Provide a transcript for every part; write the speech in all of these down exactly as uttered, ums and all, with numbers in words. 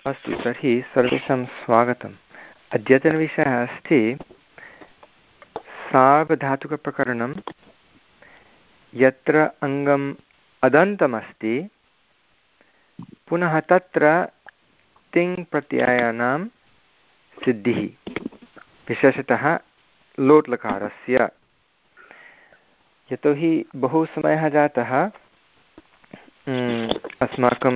अस्तु, तर्हि सर्वेषां स्वागतम्। अद्यतनविषयः अस्ति सार्वधातुकप्रकरणं, यत्र अङ्गम् अदन्तमस्ति, पुनः तत्र तिङ् प्रत्ययानां सिद्धिः, विशेषतः लोट् लकारस्य। यतोहि बहु समयः जातः, अस्माकं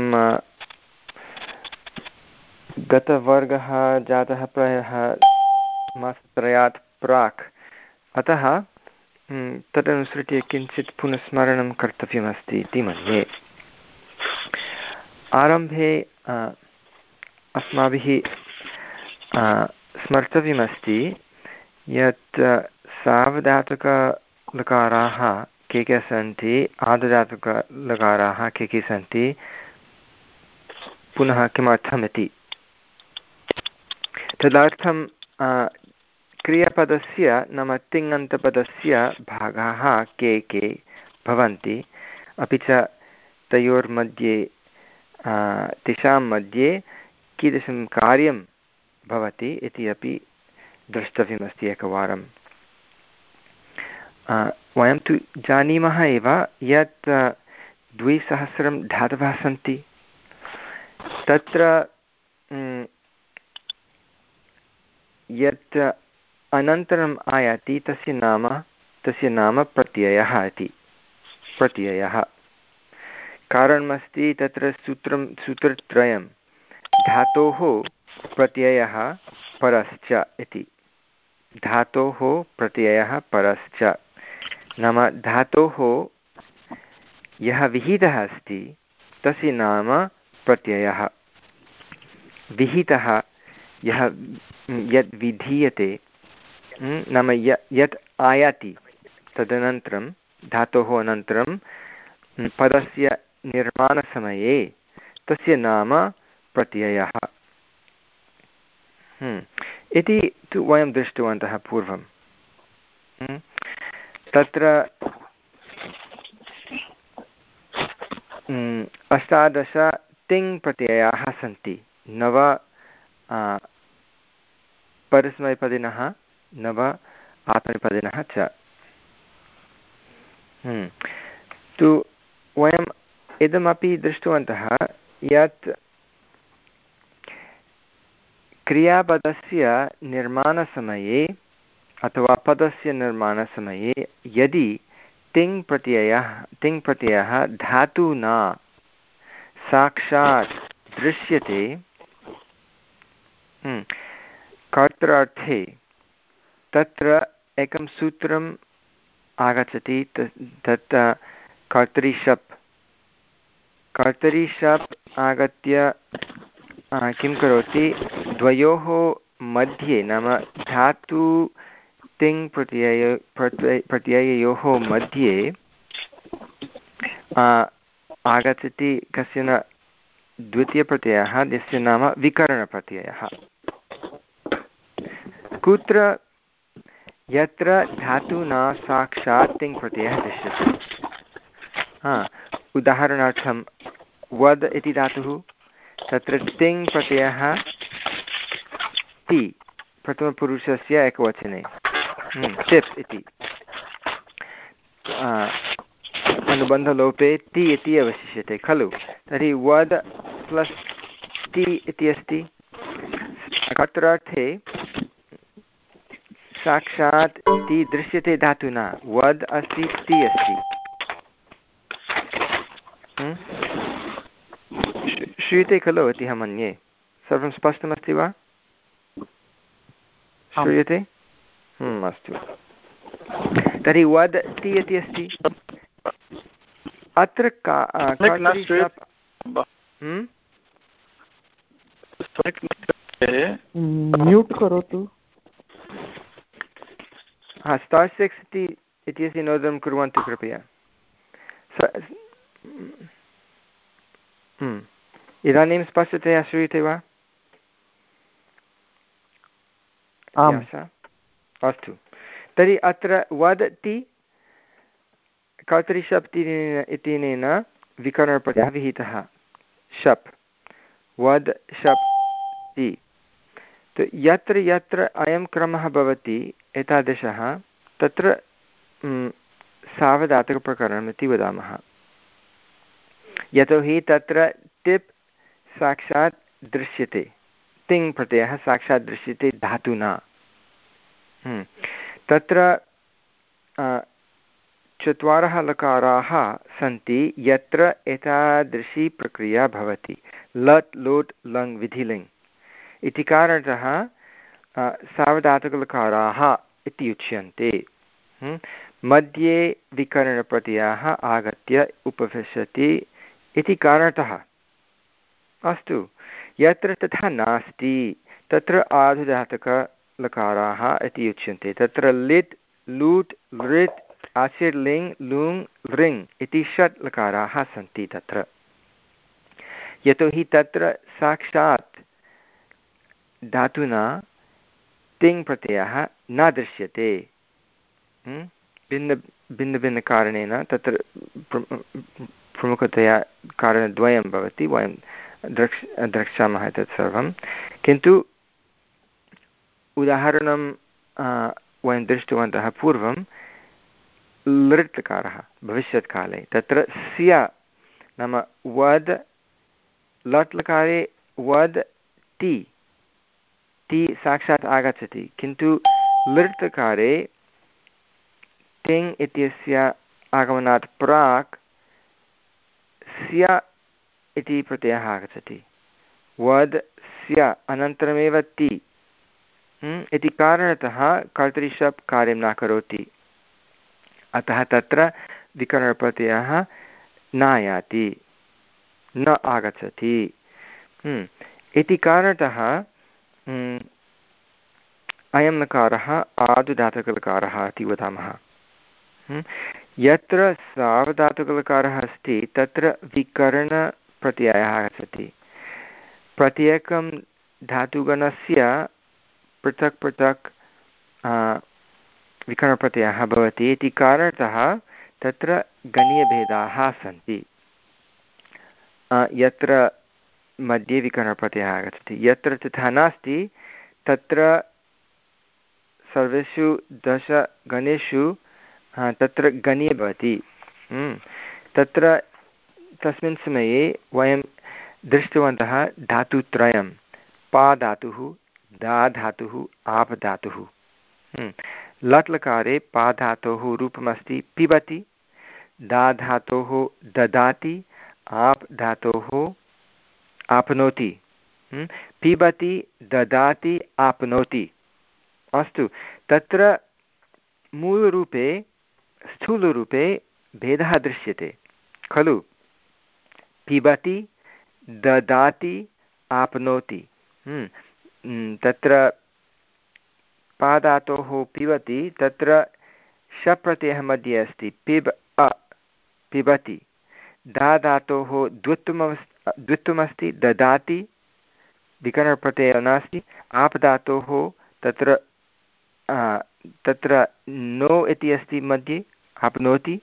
गतवर्गः जातः प्रायः मासत्रयात् प्राक्, अतः तदनुसृत्य किञ्चित् पुनस्मरणं कर्तव्यमस्ति इति मन्ये। आरम्भे अस्माभिः स्मर्तव्यमस्ति यत् सार्वधातुकलकाराः के के सन्ति, आर्धधातुकलकाराः के के सन्ति, पुनः किमर्थमिति। तदर्थं क्रियापदस्य नाम तिङन्तपदस्य भागाः के के भवन्ति, अपि च तयोर्मध्ये तेषां मध्ये कीदृशं कार्यं भवति इति अपि द्रष्टव्यमस्ति एकवारं। वयं तु जानीमः एव यत् द्विसहस्रं धातवः सन्ति। तत्र यत् अनन्तरम् आयाति तस्य नाम तस्य नाम प्रत्ययः इति। प्रत्ययः कारणमस्ति, तत्र सूत्रं सूत्रत्रयं धातोः प्रत्ययः परश्च इति। धातोः प्रत्ययः परश्च नाम धातोः यः विहितः अस्ति तस्य नाम प्रत्ययः। विहितः यः यद् विधीयते नाम य यत् आयाति तदनन्तरं धातोः अनन्तरं पदस्य निर्माणसमये तस्य नाम प्रत्ययः इति तु वयं दृष्टवन्तः पूर्वं। तत्र अष्टादश तिङ् प्रत्ययाः सन्ति, नव परस्मैपदिनः, नव आत्मनेपदिनः च। तु वयम् इदमपि दृष्टवन्तः यत् क्रियापदस्य निर्माणसमये अथवा पदस्य निर्माणसमये यदि तिङ् प्रत्ययः तिङ् प्रत्ययः धातुना साक्षात् दृश्यते, कर्त्रार्थे, तत्र एकं सूत्रम् आगच्छति, तत् कर्तरिशप्। कर्तरिशप् आगत्य किं करोति, द्वयोः मध्ये नाम धातु तिङ् प्रत्यय प्रत्यययोः मध्ये आगच्छति कश्चन द्वितीयप्रत्ययः, यस्य नाम विकरणप्रत्ययः। कुत्र? यत्र धातुना साक्षात् तिङ् प्रत्ययः दृश्यते। हा, उदाहरणार्थं वद् इति धातुः, तत्र तिङ् प्रत्ययः ति प्रथमपुरुषस्य एकवचने, तिप् इति अनुबन्धलोपे ति इति अवशिष्यते खलु। तर्हि वद् प्लस् ति इति अस्ति। कर्तरार्थे साक्षात् ति दृश्यते धातुना, वद् अस्ति, ति अस्ति। श्रूयते खलु इति अहं मन्ये। सर्वं स्पष्टमस्ति वा? श्रूयते? अस्तु। तर्हि वद् ति इति अस्ति। अत्र का म्यूट् करोतु। हा, स्टार् सिक्स् इति इत्यस्य नोदनं कुर्वन्तु कृपया। इदानीं स्पष्टतया श्रूयते वा? अस्तु। तर्हि अत्र वदति कर्तरिशप् इत्यनेन विकरणप्रत्ययः विहितः। शप्, वद् शप् नास्ति। यत्र यत्र अयं क्रमः भवति एतादृशः तत्र सावधातुकप्रकरणम् इति वदामः। यतोहि तत्र टिप् साक्षात् दृश्यते, तिङ् प्रत्ययः साक्षात् दृश्यते धातुना। तत्र चत्वारः लकाराः सन्ति यत्र एतादृशी प्रक्रिया भवति, लट् लोट् लङ् विधिलिङ् इति कारणतः सावधातुकलकाराः इति उच्यन्ते। मध्ये विकरणप्रत्ययः आगत्य उपविशति इति कारणतः। अस्तु, यत्र तथा नास्ति तत्र आर्धधातुकलकाराः इति उच्यन्ते। तत्र लिट् लूट् लृट् आसिर् लिङ् लुङ् लृङ् इति षट् लकाराः सन्ति तत्र, यतोहि तत्र साक्षात् धातुना तिङ् प्रत्ययः न दृश्यते। भिन्न भिन्नभिन्नकारणेन तत्र प्रमुखतया कारणद्वयं भवति, वयं द्रक्ष द्रक्ष्यामः तत् सर्वं। किन्तु उदाहरणं वयं दृष्टवन्तः पूर्वं, लृट् लकारः भविष्यत्काले तत्र स्य नाम वद्, लट् लकारे वद् ति ति साक्षात् आगच्छति, किन्तु लृट् लकारे तिङ् इत्यस्य आगमनात् प्राक् स्य इति प्रत्ययः आगच्छति। वद् स्य अनन्तरमेव ति इति कारणतः कर्तरिशप् कार्यं न करोति, अतः तत्र विकरणप्रत्ययः नायाति, न आगच्छति इति कारणतः अयं लकारः आर्धधातुकलकारः इति वदामः। यत्र सार्वधातुकलकारः अस्ति तत्र विकरणप्रत्ययः आगच्छति। प्रत्येकं धातुगणस्य पृथक् पृथक् विकरणप्रत्ययः भवति इति कारणतः तत्र गणीयभेदाः सन्ति। यत्र मध्ये विकरणप्रत्ययः आगच्छति, यत्र तथा नास्ति तत्र सर्वेषु दशगणेषु तत्र गणीय भवति। तत्र तस्मिन् समये वयं दृष्टवन्तः धातुत्रयं, पा धातुः, दा धातुः, आप धातुः। लट् लकारे पा धातोः रूपमस्ति पिबति, दा धातोः ददाति, आप धातोः आपनोति। पिबति, ददाति, आपनोति। अस्तु, तत्र मूलरूपे स्थूलरूपे भेदः दृश्यते खलु। पिबति, ददाति, आपनोति। तत्र पादातोः पिबति, तत्र शप्रत्ययः मध्ये अस्ति, पिब अ पिबति। दा धातोः द्वित्वमस्ति द्वित्वमस्ति, ददाति, विकरणप्रत्ययः नास्ति। आप धातोः तत्र तत्र नो इति अस्ति मध्ये, आपनोति।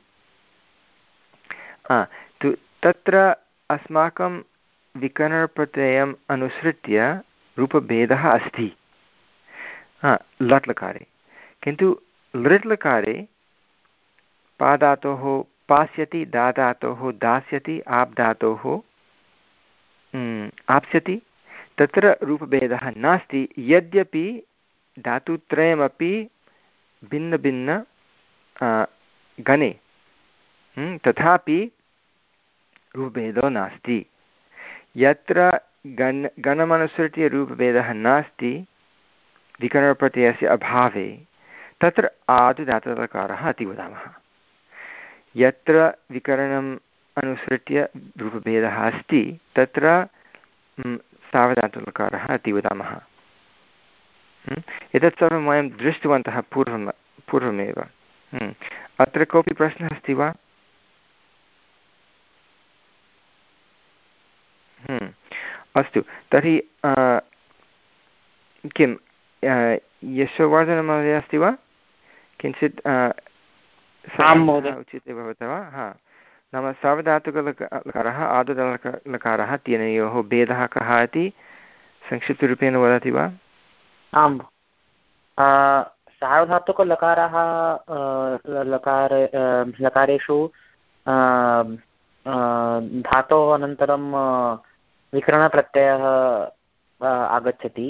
तु तत्र अस्माकं विकरणप्रत्ययम् अनुसृत्य रूपभेदः अस्ति लट् लकारे, किन्तु लृट् लकारे पा धातोः पास्यति, दा धातोः दास्यति, आप धातोः आप्स्यति। तत्र रूपभेदः नास्ति, यद्यपि धातुत्रयमपि भिन्नभिन्न गणे, तथापि रूपभेदो नास्ति। यत्र गण गणमनुसृत्य रूपभेदः नास्ति विकरणप्रत्ययस्य अभावे, तत्र आर्धधातुकलकारः इति वदामः। यत्र विकरणम् अनुसृत्य रूपभेदः अस्ति तत्र सावधातुकलकारः इति वदामः। एतत् सर्वं वयं दृष्टवन्तः पूर्वं पूर्वमेव। अत्र कोऽपि प्रश्नः अस्ति वा? अस्तु, तर्हि किं यशोवर्धनमहोदय अस्ति वा? किञ्चित् उच्यते भवतः वा? हा, नाम सावधातुकलकारः आर्धधातुकलकारः, तेनयोः भेदः कः इति संक्षिप्तरूपेण वदति वा? आम्, सार्वधातुकलकाराः लकार लकारेषु धातोः अनन्तरं विकरणप्रत्ययः आगच्छति,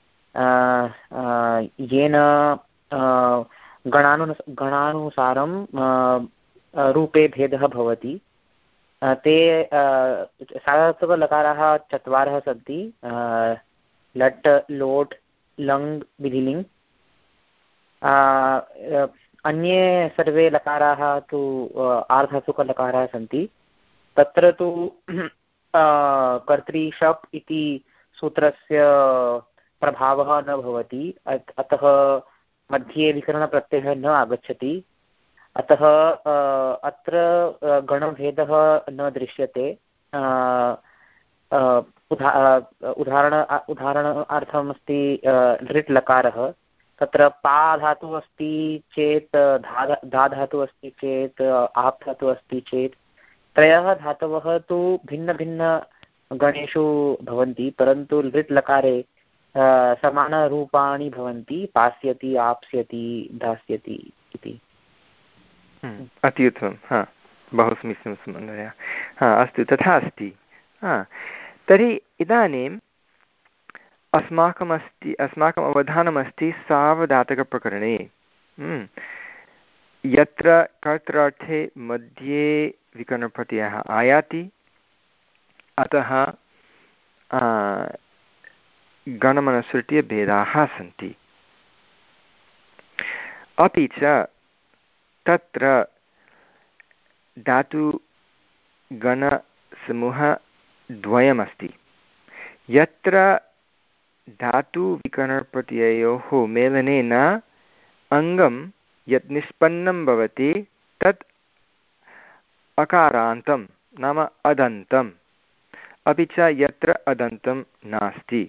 येन गणानु गणानुसारं रूपे भेदः भवति। ते सार्वधातुकलकाराः चत्वारः सन्ति, लट् लोट् लङ् विधिलिङ्। अन्ये सर्वे लकाराः तु आर्धधातुकलकाराः सन्ति। तत्र तु कर्तरि शप् इति सूत्रस्य प्रभावः न भवति, अतः मध्ये विकरणप्रत्ययः न आगच्छति। अतः अत्र गणभेदः न दृश्यते। उदा उदाहरण उदाहरणार्थमस्ति लृट् लकारः। तत्र पा धातुः अस्ति चेत् धा धा धातुः अस्ति चेत् आप् धातुः अस्ति चेत् त्रयः धातवः तु भिन्नभिन्नगणेषु भवन्ति, परन्तु लृट् लकारे समानरूपाणि भवन्ति, पास्यति, आप्स्यति, दास्यति इति। अति उत्तमं। हा, बहु समीचीनं महोदय। हा, अस्तु, तथा अस्ति। हा, तर्हि इदानीम् अस्माकम् अस्ति अस्माकम् अवधानमस्ति सावधातकप्रकरणे, यत्र कर्तरार्थे मध्ये विकरणप्रत्ययः आयाति, अतः गणमनुसृत्य भेदाः सन्ति। अपि च तत्र धातुगणसमूहद्वयमस्ति, यत्र धातुविकरणप्रत्ययोः मेलनेन अङ्गं यत् निष्पन्नं भवति तत् अकारान्तं नाम अदन्तम्, अपि च यत्र अदन्तं नास्ति।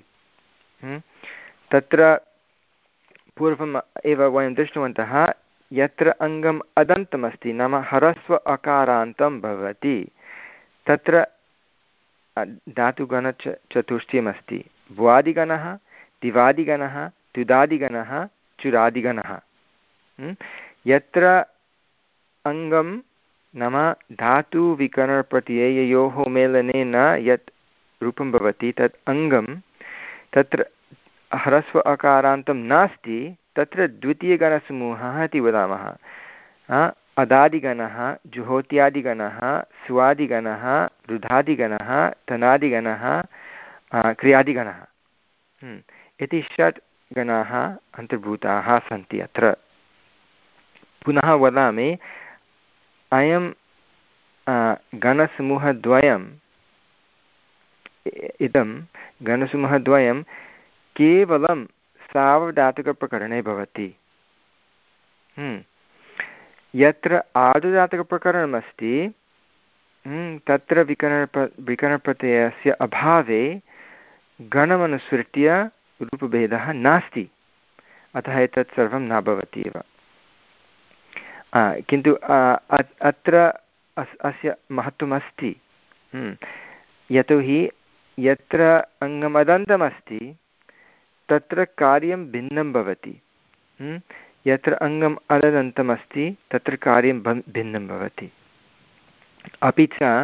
तत्र पूर्वम् एव वयं दृष्टवन्तः, यत्र अङ्गम् अदन्तमस्ति नाम ह्रस्व अकारान्तं भवति तत्र धातुगणच चतुष्टयमस्ति। भुवादिगणः, दिवादिगणः, तुदादिगणः, चुरादिगणः। यत्र अङ्गं नाम धातुविकरणप्रत्यययोः मेलनेन यत् रूपं भवति तत् अङ्गं, तत्र ह्रस्व अकारान्तं नास्ति, तत्र द्वितीयगणसमूहः इति वदामः। अदादिगणः, जुहोत्यादिगणः, सुवादिगणः, रुधादिगणः, धनादिगणः, क्रियादिगणः इति षट् गणाः अन्तर्भूताः सन्ति अत्र। पुनः वदामि, अयं गणसमूहद्वयम् इदं गणसमूहद्वयं केवलं सावधातुकप्रकरणे भवति। यत्र आर्धधातुकप्रकरणमस्ति तत्र विकरणप विकरणप्रत्ययस्य अभावे गणमनुसृत्य रूपभेदः नास्ति, अतः एतत् सर्वं न भवति एव। किन्तु अत्र अस् अस्य महत्त्वमस्ति, यतोहि यत्र अङ्गमदन्तमस्ति तत्र कार्यं भिन्नं भवति, यत्र अङ्गम् अदन्तमस्ति तत्र कार्यं भिन्नं भवति। अपि च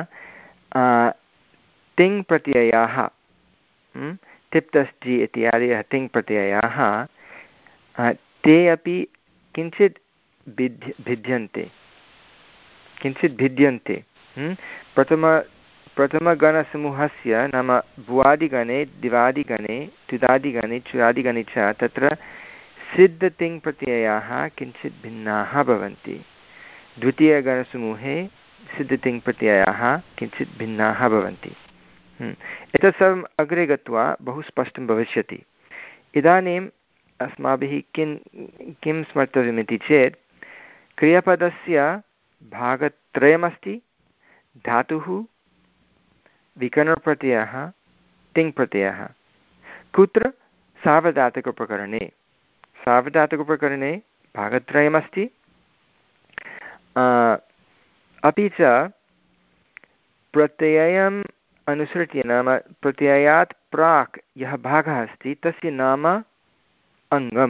तिङ् प्रत्ययाः, तिप्तस्ति इत्यादयः तिङ् प्रत्ययाः, ते अपि किञ्चित् भिद्य भिद्यन्ते किञ्चित् भिद्यन्ते प्रथम प्रथमगणसमूहस्य नाम भुवादिगणे, दिवादिगणे, तुदादिगणे, चुरादिगणे च तत्र सिद्धतिङ् प्रत्ययाः किञ्चित् भिन्नाः भवन्ति। द्वितीयगणसमूहे सिद्धतिङ् प्रत्ययाः किञ्चित् भिन्नाः भवन्ति। एतत् सर्वम् अग्रे गत्वा बहु स्पष्टं भविष्यति। इदानीम् अस्माभिः किं किं स्मर्तव्यमिति चेत्, क्रियापदस्य भागत्रयमस्ति, धातुः, विकरणप्रत्ययः, तिङ् प्रत्ययः। कुत्र? सार्वधातुकप्रकरणे। सार्वधातुकप्रकरणे भागत्रयमस्ति, अपि च प्रत्ययं अनुसृत्य नाम प्रत्ययात् प्राक् यः भागः अस्ति तस्य नाम अङ्गं।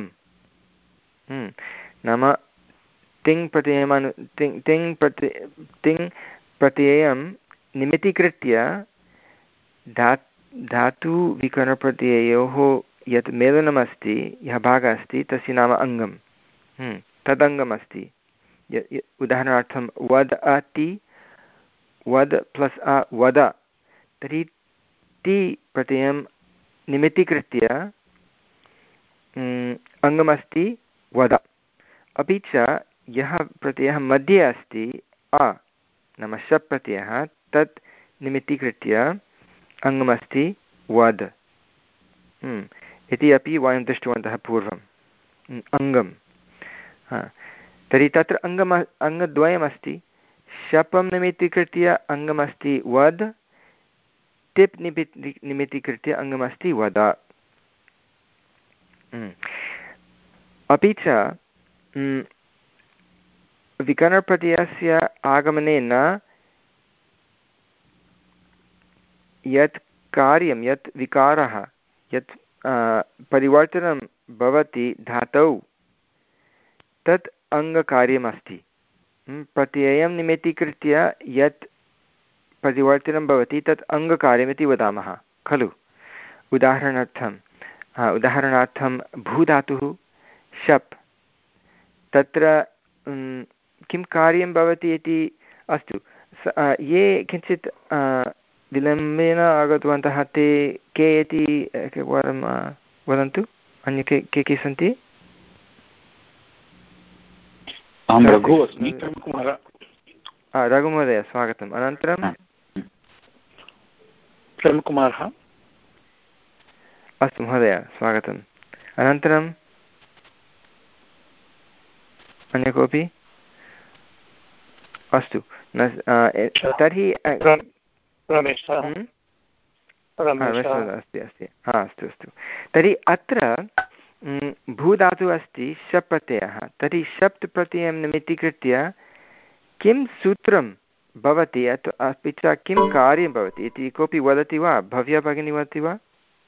नाम तिङ् प्रत्ययम् अनु तिङ् तिङ् प्रति तिङ् प्रत्ययं निमित्तीकृत्य धा धातुविकरणप्रत्ययोः यत् मेलनमस्ति यः भागः अस्ति तस्य नाम अङ्गं। तदङ्गमस्ति। उदाहरणार्थं वद अति वद प्लस् अ वद, तर्हि ति प्रत्ययं निमित्तीकृत्य अङ्गमस्ति वद। अपि च यः प्रत्ययः मध्ये अस्ति अ नाम शप् प्रत्ययः, तत् निमित्तीकृत्य अङ्गमस्ति वद इति अपि वयं दृष्टवन्तः पूर्वम्। अङ्गं तर्हि तत्र अङ्गम अङ्गद्वयमस्ति। शपं निमित्तीकृत्य अङ्गमस्ति वद, टिप् निमित्ति निमित्तीकृत्य अङ्गमस्ति वद। अपि च विकरणप्रत्ययस्य आगमनेन यत् कार्यं यत् विकारः यत् परिवर्तनं भवति धातौ तत् अङ्गकार्यमस्ति। प्रत्ययं निमित्तीकृत्य यत् परिवर्तनं भवति तत् अङ्गकार्यमिति वदामः खलु। उदाहरणार्थं उदाहरणार्थं भूधातुः शप्, तत्र किं कार्यं भवति इति अस्तु ये किञ्चित् विलम्बेन आगतवन्तः ते के इति एकवारं वदन्तु। अन्ये के के के सन्ति? रघु अस्मि। रघुमहोदय स्वागतम्। अनन्तरं प्रेमकुमारः। अस्तु महोदय स्वागतम्। अनन्तरं अन्य कोऽपि? अस्तु तर्हि अस्ति अस्ति हा अस्तु अस्तु। तर्हि अत्र भूधातुः अस्ति शप् प्रत्ययः। तर्हि शप् प्रत्ययं निमित्तीकृत्य किं सूत्रं भवति अपि च किं कार्यं भवति इति कोऽपि वदति वा? भव्या भगिनी वदति वा?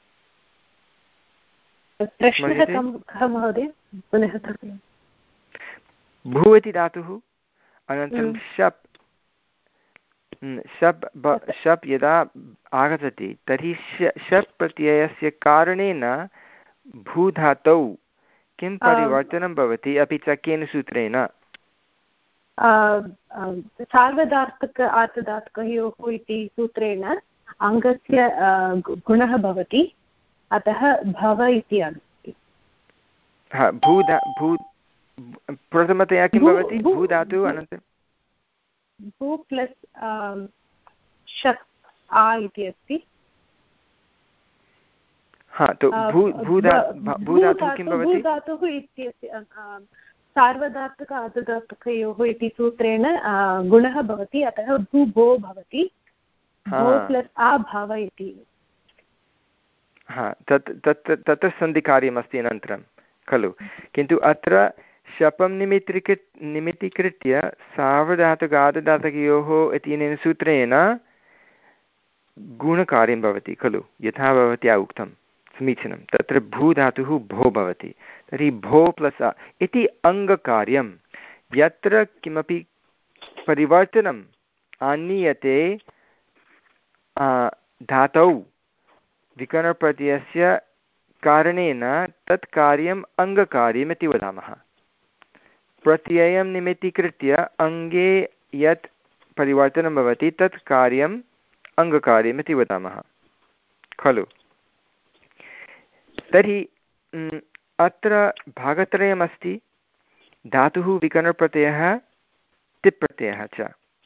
भू इति धातुः, अनन्तरं शप् शप् शप् यदा आगच्छति तर्हि शप् प्रत्ययस्य कारणेन भूधातौ किं परिवर्तनं भवति अपि च केन सूत्रेण? सार्वधातुक आर्धधातुकयोः इति सूत्रेण अङ्गस्य गुणः भवति, अतः भव इति अस्ति। हा भूधा भू प्रथमतया किं भवति? भूधातुः अनन्तरं भू प्लस् शप् आ इति अस्ति। हा तो भू भूधातुः किं भवति? भूधातुः इत्यस्य सार्वधातुक आर्धधातुकयोः इति सूत्रेण गुणः भवति, अतः भू भो भवति। भो प्लस् आ भव इति। हा तत् तत् तत्र सन्धिकार्यमस्ति अनन्तरं खलु। किन्तु अत्र शपं निमित्तीकृ निमित्तीकृत्य सार्वधातुक आर्धधातुकयोः इत्यनेन सूत्रेण गुणकार्यं भवति खलु, यथा भवत्या उक्तं। समीचीनं। तत्र भूधातुः भो भवति। तर्हि भो प्लस् अ इति अङ्गकार्यं। यत्र किमपि परिवर्तनम् आनीयते धातौ विकरणप्रत्ययस्य कारणेन तत् कार्यम् अङ्गकार्यमिति वदामः। प्रत्ययं निमित्तीकृत्य अङ्गे यत् परिवर्तनं भवति तत् कार्यम् अङ्गकार्यमिति वदामः खलु। तर्हि अत्र भागत्रयमस्ति। धातुः विकरणप्रत्ययः तिप् प्रत्ययः च।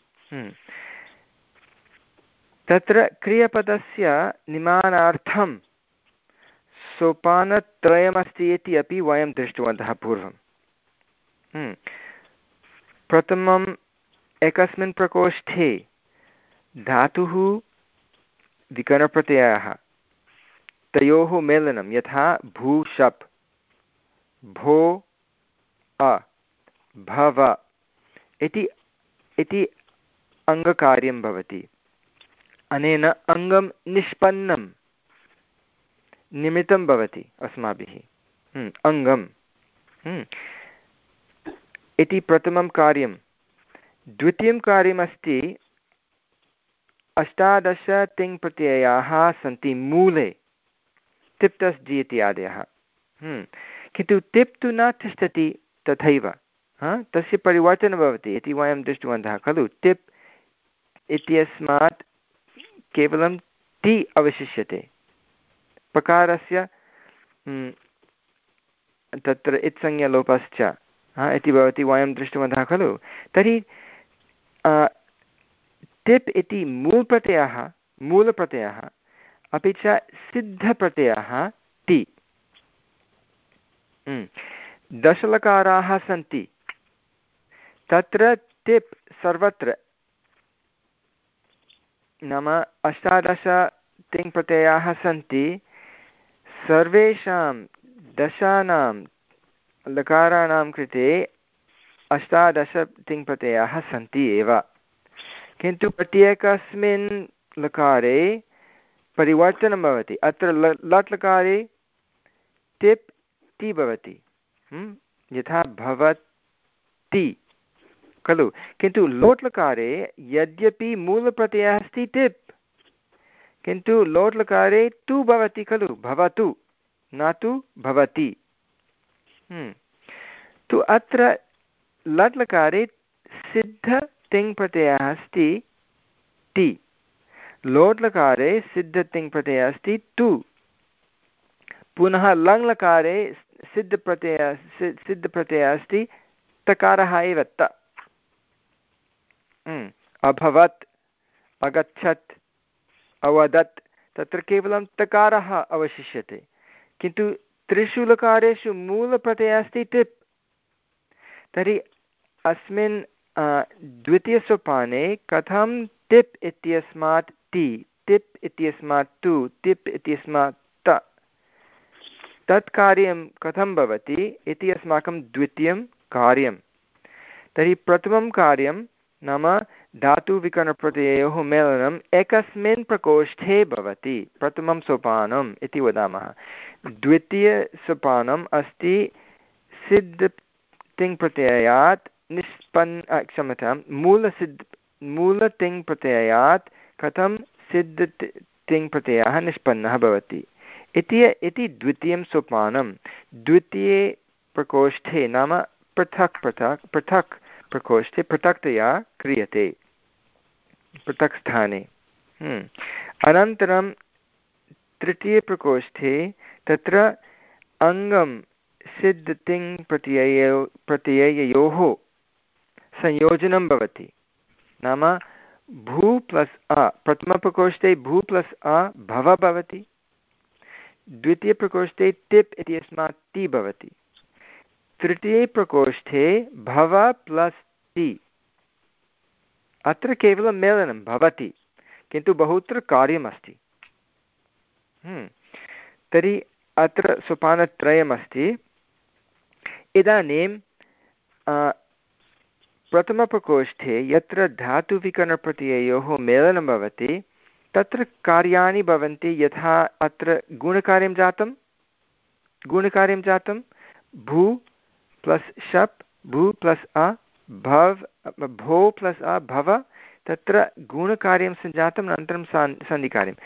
तत्र क्रियापदस्य निमानार्थं सोपानत्रयमस्ति इति अपि वयं दृष्टवन्तः पूर्वं। प्रथमम् एकस्मिन् प्रकोष्ठे धातुः विकरणप्रत्ययः तयोः मेलनं, यथा भू शप् भो अ भव इति इति अङ्गकार्यं भवति। अनेन अङ्गं निष्पन्नं निमित्तं भवति अस्माभिः अङ्गम् इति प्रथमं कार्यं। द्वितीयं कार्यमस्ति अष्टादश तिङ् प्रत्ययाः सन्ति मूले तिप्तस् जि इत्यादयः, किन्तु तिप् तु न तिष्ठति तथैव, तस्य परिवर्तनं भवति इति वयं दृष्टवन्तः खलु। तिप् इत्यस्मात् केवलं ति अवशिष्यते, पकारस्य तत्र इत्संज्ञलोपश्च इति भवति, वयं दृष्टवन्तः खलु। तर्हि तिप् इति मूलप्रत्ययः मूलप्रत्ययः अपि च सिद्धप्रत्ययः ति। दशलकाराः सन्ति, तत्र तिप् सर्वत्र, नाम अष्टादश तिङ्प्रत्ययाः सन्ति, सर्वेषां दशानां लकाराणां कृते अष्टादश तिङ्प्रत्ययाः सन्ति एव, किन्तु प्रत्येकस्मिन् लकारे परिवर्तनं भवति। अत्र ल लट् लकारे तिप् ति भवति, यथा भवति खलु, किन्तु लोट् लकारे यद्यपि मूलप्रत्ययः अस्ति तिप्, किन्तु लोट् लकारे तु भवति खलु, भवतु न तु भवति। तु अत्र लट् लकारे सिद्ध तिङ् प्रत्ययः अस्ति ति, लोट् लकारे सिद्ध तिङ् प्रत्ययः अस्ति तु, पुनः लङ् लकारे सिद्धप्रत्ययः सिद्धप्रत्ययः अस्ति तकारः एव त। अभवत्, अगच्छत्, अवदत्, तत्र केवलं तकारः अवशिष्यते, किन्तु त्रिषु लकारेषु मूलप्रत्ययः अस्ति तिप्। तर्हि अस्मिन् द्वितीयसोपाने कथं तिप् इत्यस्मात् ति, तिप् इत्यस्मात् तु, तिप् इत्यस्मात् त, तत् कार्यं कथं भवति इति अस्माकं द्वितीयं कार्यं। तर्हि प्रथमं कार्यं नाम धातुविकरणप्रत्ययोः मेलनम् एकस्मिन् प्रकोष्ठे भवति, प्रथमं सोपानम् इति वदामः। द्वितीयसोपानम् अस्ति सिद्ध तिङ् प्रत्ययात् निष्पन् क्षम्यतां मूलसिद्ध मूलतिङ् प्रत्ययात् कथं सिद्ध तिङ् प्रत्ययः निष्पन्नः भवति इति इति द्वितीयं सोपानं। द्वितीये प्रकोष्ठे नाम पृथक् पृथक् पृथक् प्रकोष्ठे पृथक्तया क्रियते, पृथक् स्थाने। अनन्तरं तृतीयप्रकोष्ठे तत्र अङ्गं सिद्ध तिङ् प्रत्ययो प्रत्यययोः संयोजनं भवति, नाम भू प्लस् अ, प्रथमप्रकोष्ठे भू प्लस् अ भव भवति, द्वितीयप्रकोष्ठे तिप् इत्यस्मात् ति भवति, तृतीये प्रकोष्ठे भव प्लस् ति। अत्र केवलं मेलनं भवति, किन्तु बहुत्र कार्यमस्ति। तर्हि अत्र सोपानत्रयमस्ति। इदानीं प्रथमप्रकोष्ठे यत्र धातुविकरणप्रत्ययोः मेलनं भवति तत्र कार्याणि भवन्ति, यथा अत्र गुणकार्यं जातं गुणकार्यं जातं भू प्लस् शप्, भू प्लस् अ भव, भो प्लस् अ भव, तत्र गुणकार्यं सञ्जातम्, अनन्तरं सन् सन्धिकार्यम्।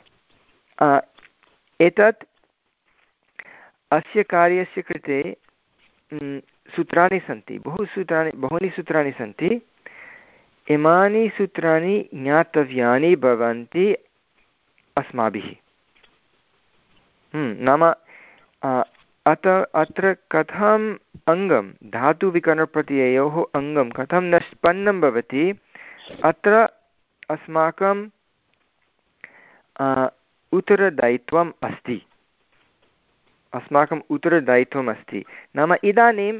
एतत् अस्य कार्यस्य कृते सूत्राणि सन्ति, बहु सूत्राणि बहूनि सूत्राणि सन्ति। इमानि सूत्राणि ज्ञातव्यानि भवन्ति अस्माभिः। नाम अत अत्र कथम् अङ्गं धातुविकरणप्रत्ययोः अङ्गं कथं निष्पन्नं भवति, अत्र अस्माकं उत्तरदायित्वम् अस्ति अस्माकम् उत्तरदायित्वम् अस्ति नाम इदानीं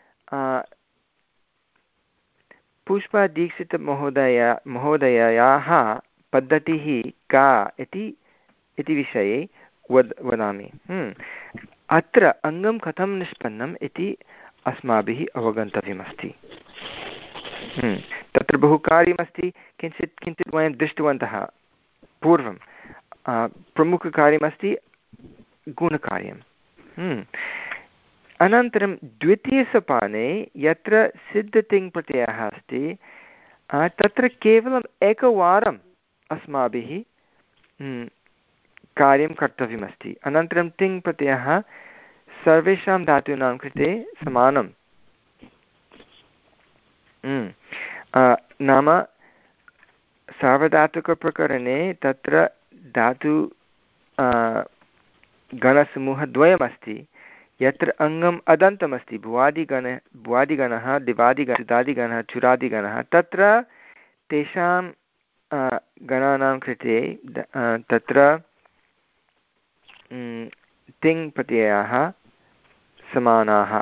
पुष्पदीक्षितमहोदय महोदयायाः पद्धतिः का इति इति विषये वद वदामि। अत्र अङ्गं कथं निष्पन्नम् इति अस्माभिः अवगन्तव्यमस्ति। तत्र बहु कार्यमस्ति, किञ्चित् किञ्चित् वयं दृष्टवन्तः पूर्वं प्रमुखकार्यमस्ति गुणकार्यं। अनन्तरं द्वितीयसोपाने यत्र सिद्धतिङ् प्रत्ययः अस्ति तत्र केवलम् एकवारम् अस्माभिः कार्यं कर्तव्यमस्ति। अनन्तरं तिङ् प्रत्ययः सर्वेषां धातूनां कृते समानं। नाम सार्वधातुकप्रकरणे तत्र धातु गणसमूहद्वयमस्ति, यत्र अङ्गम् अदन्तमस्ति। भुवादिगण भुवादिगणः, दिवादिगणः, सुदादिगणः, चुरादिगणः। तत्र तेषां गणानां कृते तत्र तिङ् प्रत्ययाः समानाः,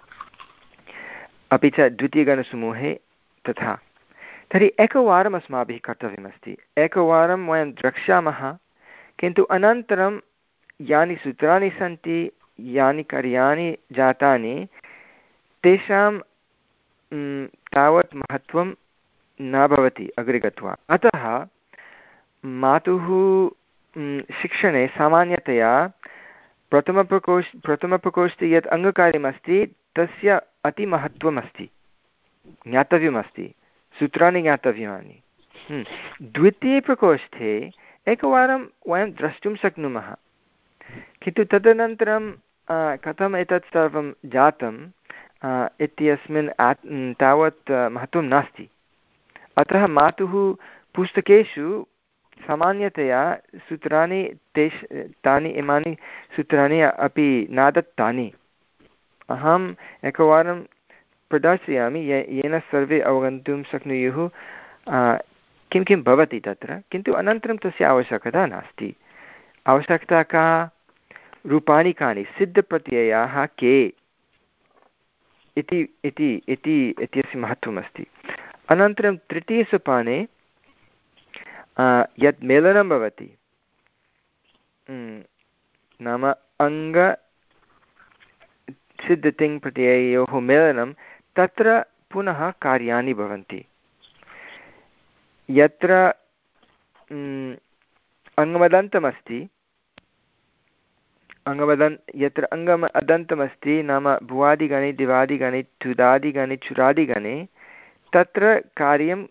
अपि च द्वितीयगणसमूहे तथा। तर्हि एकवारम् अस्माभिः कर्तव्यमस्ति, एकवारं वयं द्रक्ष्यामः, किन्तु अनन्तरं यानि सूत्राणि सन्ति, यानि कार्याणि जातानि, तेषां तावत् महत्त्वं न भवति अग्रे गत्वा। अतः मातुः शिक्षणे सामान्यतया प्रथमप्रकोष् प्रथमप्रकोष्ठे यत् अङ्गकार्यमस्ति तस्य अतिमहत्त्वमस्ति, ज्ञातव्यमस्ति, सूत्राणि ज्ञातव्यानि। द्वितीये प्रकोष्ठे एकवारं वयं द्रष्टुं शक्नुमः, किन्तु तदनन्तरं कथम् एतत् सर्वं जातम् इत्यस्मिन् तावत् महत्त्वं नास्ति। अतः मातुः पुस्तकेषु सामान्यतया सूत्राणि तेष तानि इमानि सूत्राणि अपि न दत्तानि। अहम् एकवारं प्रदर्शयामि ये येन सर्वे अवगन्तुं शक्नुयुः किं किं भवति तत्र, किन्तु अनन्तरं तस्य आवश्यकता नास्ति। आवश्यकता का? रूपाणि कानि, सिद्धप्रत्ययाः के इति इति इति इत्यस्य महत्त्वमस्ति। अनन्तरं तृतीयसोपाने यत् मेलनं भवति, नाम अङ्ग सिद्धतिङ् प्रत्यययोः मेलनं, तत्र पुनः कार्याणि भवन्ति। यत्र अङ्गमदन्तमस्ति, अङ्गमदन् यत्र अङ्गम् अदन्तमस्ति, नाम भुवादिगणे, दिवादिगणे, तुदादिगणे, चुरादिगणे, तत्र कार्यं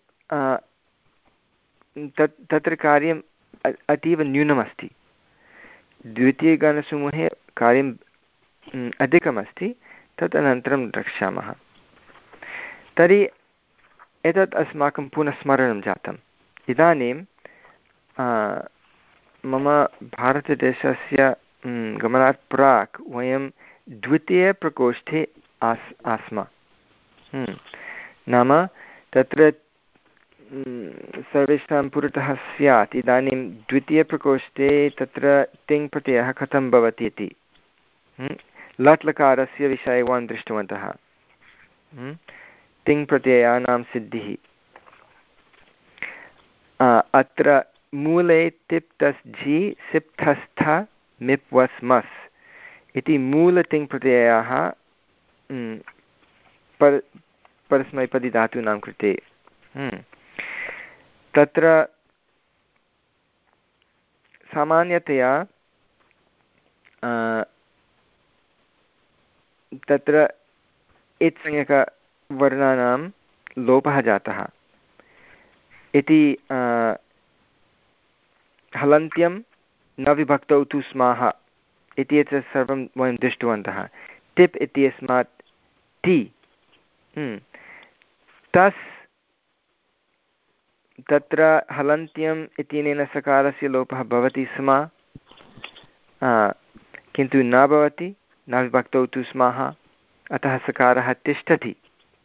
तत् तत्र कार्यम् अतीव न्यूनमस्ति। द्वितीयगणसमूहे कार्यम् अधिकमस्ति, तदनन्तरं द्रक्ष्यामः। तर्हि एतत् अस्माकं पुनः स्मरणं जातम्। इदानीं मम भारतदेशस्य गमनात् प्राक् वयं द्वितीयप्रकोष्ठे आस् आस्म। नाम तत्र सर्वेषां पुरतः स्यात् इदानीं द्वितीयप्रकोष्ठे तत्र तिङ् प्रत्ययः कथं भवति इति। लट् लकारस्य विषये वयं दृष्टवन्तः। तिङ् प्रत्ययानां सिद्धिः। अत्र मूले तिप्तस् झि सिप्तस्थ मिप् वस् मस् इति मूलतिङ् प्रत्ययाः पर परस्मैपदिधातूनां कृते। तत्र सामान्यतया तत्र इत्संज्ञकवर्णानां लोपः जातः इति हलन्त्यं न विभक्तौ तु स्माः इति एतत् सर्वं वयं दृष्टवन्तः। टिप् इत्यस्मात् टि तस्, तत्र हलन्त्यम् इत्यनेन सकारस्य लोपः भवति स्म, किन्तु न भवति, न विभक्तौ तु स्मः, अतः सकारः तिष्ठति।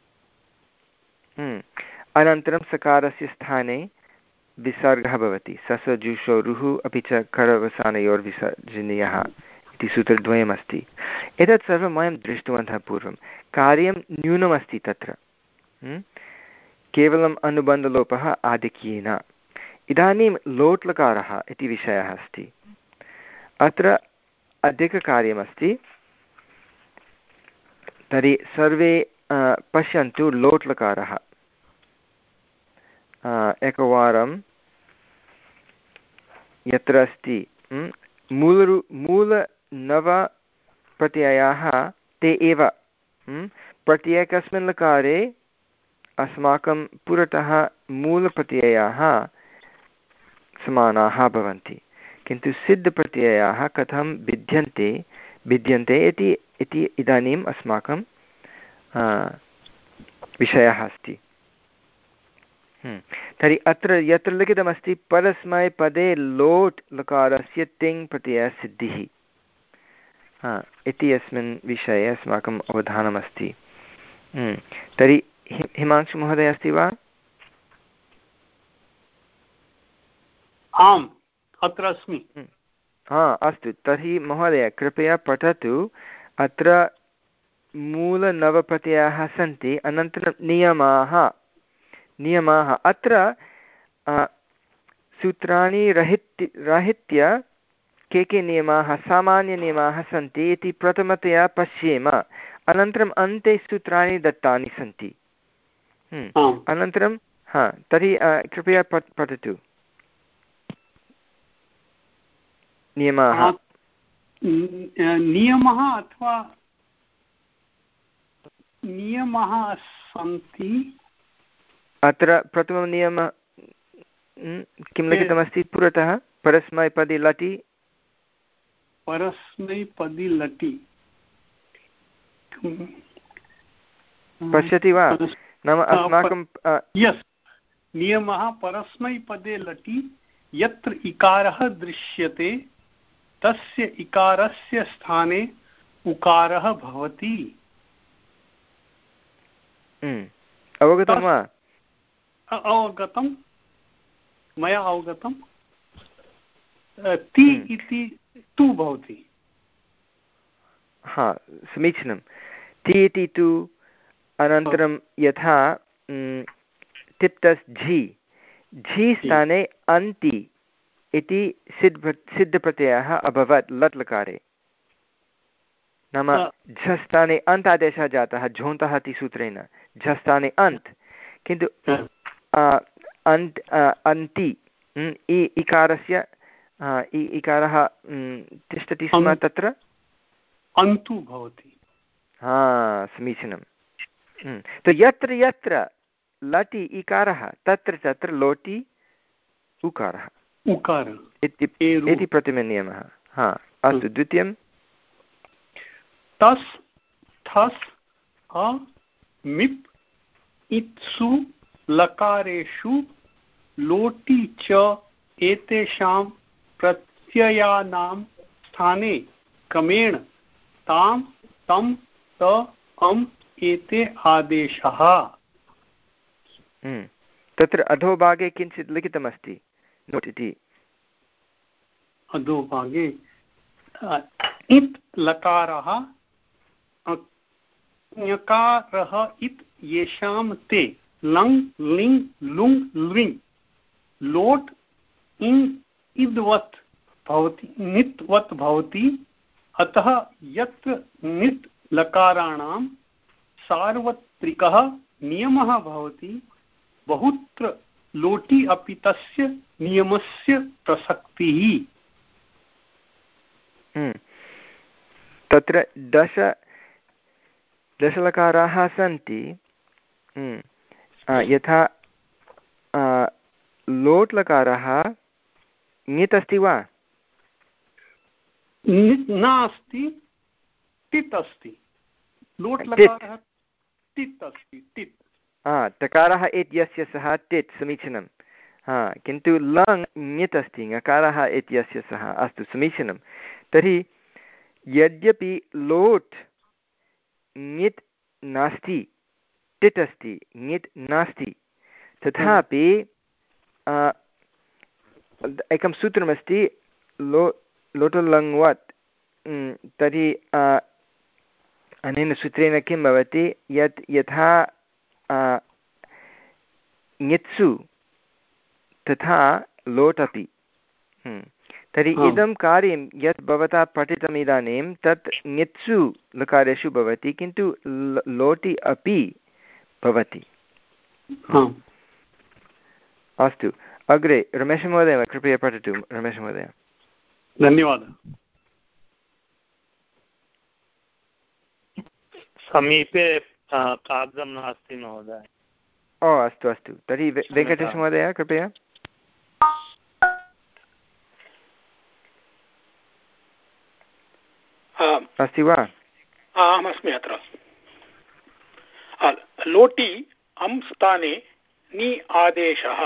अनन्तरं सकारस्य स्थाने विसर्गः भवति, सस जुषो रुः अपि च करवसानयोर्विसर्जनीयः इति सूत्रद्वयमस्ति। एतत् सर्वं वयं दृष्टवन्तः पूर्वं। कार्यं न्यूनमस्ति तत्र, केवलम् अनुबन्धलोपः आधिक्येन। इदानीं लोट् लकारः इति विषयः अस्ति। अत्र अधिककार्यमस्ति। तर्हि सर्वे पश्यन्तु, लोट् लकारः एकवारं यत्र अस्ति मूलरु मूलनवप्रत्ययाः ते एव प्रत्येकस्मिन् लकारे अस्माकं पुरतः मूलप्रत्ययाः समानाः भवन्ति, किन्तु सिद्धप्रत्ययाः कथं भिद्यन्ते भिद्यन्ते इति इति इदानीम् अस्माकं विषयः अस्ति। तर्हि अत्र यत्र लिखितमस्ति परस्मैपदे लोट् लकारस्य तिङ् प्रत्ययसिद्धिः इति अस्मिन् विषये अस्माकम् अवधानमस्ति। तर्हि हिमांशुमहोदय अस्ति वा? आम्, अत्र अस्मि। हा, अस्तु, तर्हि महोदय कृपया पठतु। अत्र मूलनवप्रत्ययाः सन्ति, अनन्तरं नियमाः नियमाः अत्र सूत्राणि रहित्य राहित्य के के नियमाः सामान्यनियमाः सन्ति इति प्रथमतया पश्येम, अनन्तरम् अन्ते सूत्राणि दत्तानि सन्ति। अनन्तरं हा तर्हि कृपया पठ पठतु नियमाः। नियमः अथवा नियमाः सन्ति। अत्र प्रथमं नियमः किं लिखितमस्ति पुरतः? परस्मैपदी लटि परस्मैपदी लटि पश्यति वा? नाम अस्माकं यस् नियमः परस्मैपदे लटि यत्र इकारः दृश्यते तस्य इकारस्य स्थाने उकारः भवति। अवगतं वा? अवगतं, मया अवगतं। ति इति तु भवति। हा, समीचीनं। ति इति तु, अनन्तरं यथा तिप्तस् झि झि स्थाने अन्ति इति सिद्ध सिद्धप्रत्ययः अभवत् लट् लकारे। नाम झस्थाने अन्त् आदेशः जातः झोन्तः इति सूत्रेण, झस्थाने अन्त्, किन्तु अन्त् अन्ति इकारस्य इकारः तिष्ठति स्म तत्र अन्तु भवति। हा, समीचीनं। तो यत्र यत्र लटि इकारः तत्र तत्र लोटि उकारः उकार इति प्रथमनियमः। हा, अस्तु, द्वितीयं तस् थस् अ मिप् इत्सु लकारेषु लोटि च एतेषां प्रत्ययानां स्थाने क्रमेण तां तं त अम् एते आदेशः। तत्र अधोभागे किञ्चित् लिखितमस्ति नोट् इति। अधोभागे इत् लकारः ञकारः इत् येषां ते लङ् लिङ् लुङ् लृङ् लोट् इङ् इद्वत् भवति नित्वत् भवति। अतः यत्र नित् लकाराणां सार्वत्रिकः नियमः भवति बहुत्र लोटि अपि तस्य नियमस्य प्रसक्तिः। तत्र दश दशलकाराः सन्ति। यथा लोट् लकारः ङित् अस्ति वा? नास्ति, टित् अस्ति। लोट् लकारः टित् अस्ति। टित् टकारः इत्यस्य सः टित्, समीचीनं। हा, किन्तु लङ् ङित् अस्ति, ङकारः इत्यस्य सः। अस्तु, समीचीनं। तर्हि यद्यपि लोट् ङित् नास्ति, टित् अस्ति, ङित् नास्ति, तथापि एकं सूत्रमस्ति लो लोटुलङ्वत्। तर्हि अनेन सूत्रेण किं भवति, यत् यथा ङित्सु तथा लोट् अपि। तर्हि इदं कार्यं यत् भवता पठितम् इदानीं तत् ङित्सु लकारेषु भवति, किन्तु लोटि अपि भवति। अस्तु, अग्रे रमेशमहोदय कृपया पठतु। रमेशमहोदय। धन्यवादः। समीपे कागदं नास्ति महोदय। ओ अस्तु अस्तु, तर्हि वेङ्कटेशमहोदय कृपया। अस्ति वा? अहमस्मि अत्र। लोटि अं स्थाने नि आदेशः।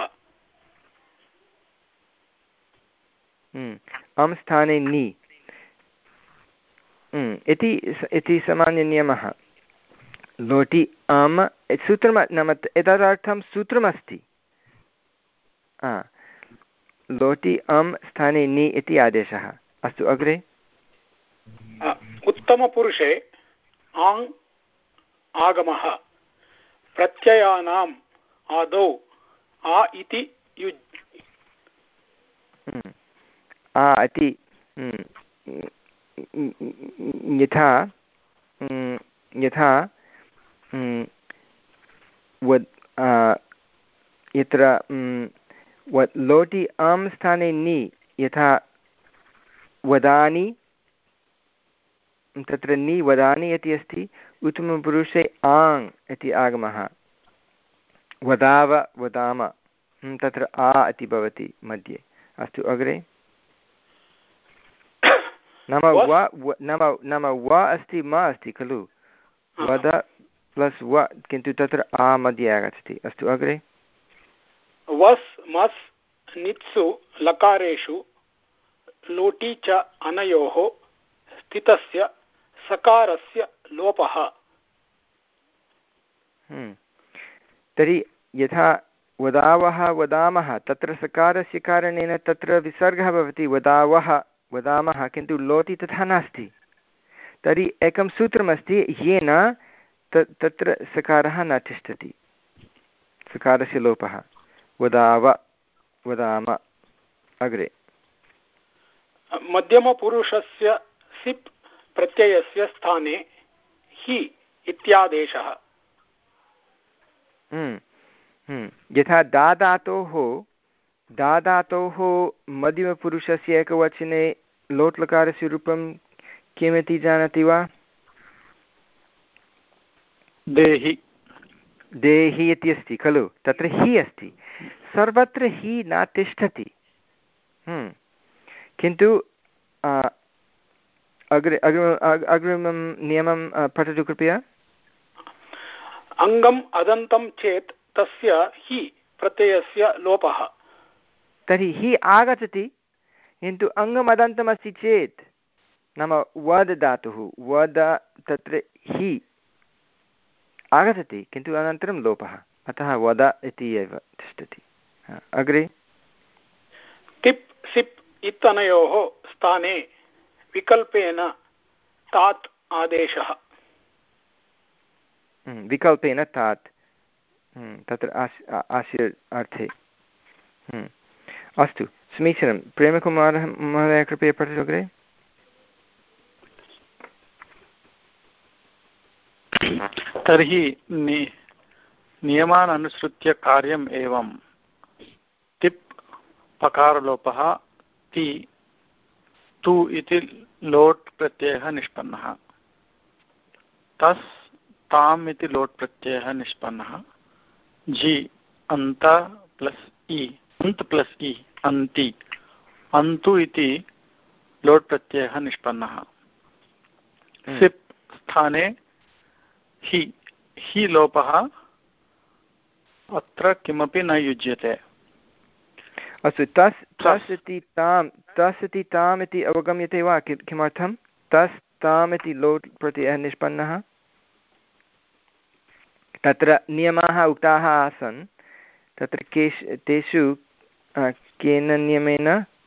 अं स्थाने नि इति इति सामान्यनियमः। लोटि अम् सूत्रं नाम एतदर्थं सूत्रमस्ति। लोटि अं स्थाने नि इति आदेशः। अस्तु अग्रे। उत्तमपुरुषे आङ् आगमः प्रत्ययानाम् आदौ आ इति युज् आ इति यथा यथा वद् यत्र लोटि अं स्थाने नि यथा वदानि, तत्र नि वदानि इति अस्ति। उत्तमपुरुषे आङ् इति आगमः वदाव वदाम, तत्र आ इति भवति मध्ये। अस्तु अग्रे। नाम व नाम नाम व अस्ति म अस्ति खलु, वद प्लस् व, किन्तु तत्र आ मध्ये आगच्छति। अस्तु अग्रे। वस् मस् नित्सु लकारेषु लोटि च अनयोः स्थितस्य सकारस्य लोपः। तर्हि यथा वदावः वदामः तत्र सकारस्य कारणेन तत्र विसर्गः भवति, वदावः वदामः, किन्तु लोटि तथा नास्ति। तर्हि एकं सूत्रमस्ति येन तत् तत्र सकारः न तिष्ठति, सकारस्य लोपः। वदाव वदाम। अग्रे। मध्यमपुरुषस्य सिप् प्रत्ययस्य स्थाने हि इत्यादेशः। यथा दादातोः दादातोः मध्यमपुरुषस्य एकवचने लोट् लकारस्य रूपं किमिति जानाति वा? देहि। देहि इति अस्ति खलु, तत्र हि अस्ति। सर्वत्र हि न तिष्ठति। किन्तु अग्रे अग्रिम अग्रिमं नियमं पठतु कृपया। अङ्गम् अदन्तं चेत् तस्य हि प्रत्ययस्य लोपः। तर्हि हि आगच्छति, किन्तु अङ्गम् अदन्तमस्ति चेत् नाम वद धातुः वद, तत्र हि आगच्छति किन्तु अनन्तरं लोपः, अतः वद इति एव तिष्ठति। अग्रे। तिप् सिप् इत्यनयोः स्थाने विकल्पेन तात् आदेशः। विकल्पेन तात्, तत्र आस् आस्य अर्थे। अस्तु समीचीनं। प्रेमकुमारः महोदय कृपया पठतु अग्रे। तर्हि नि नियमान् अनुसृत्य कार्यम् एवं तिप् पकारलोपः ति तु इति लोट् प्रत्ययः निष्पन्नः। तस् ताम् इति लोट् प्रत्ययः निष्पन्नः। झि अन्त प्लस् इ अन्त् प्लस् इ अन्ति अन्तु इति लोट् प्रत्ययः निष्पन्नः। सिप् स्थाने हि हि लोपः अत्र किमपि न युज्यते। अस्तु तस् तस् इति ताम् तस् इति ताम् इति अवगम्यते वा? किमर्थं तस् ताम् इति लोट् प्रत्ययः निष्पन्नः? तत्र नियमाः उक्ताः आसन्, तत्र केषु तेषु केन नियमेन?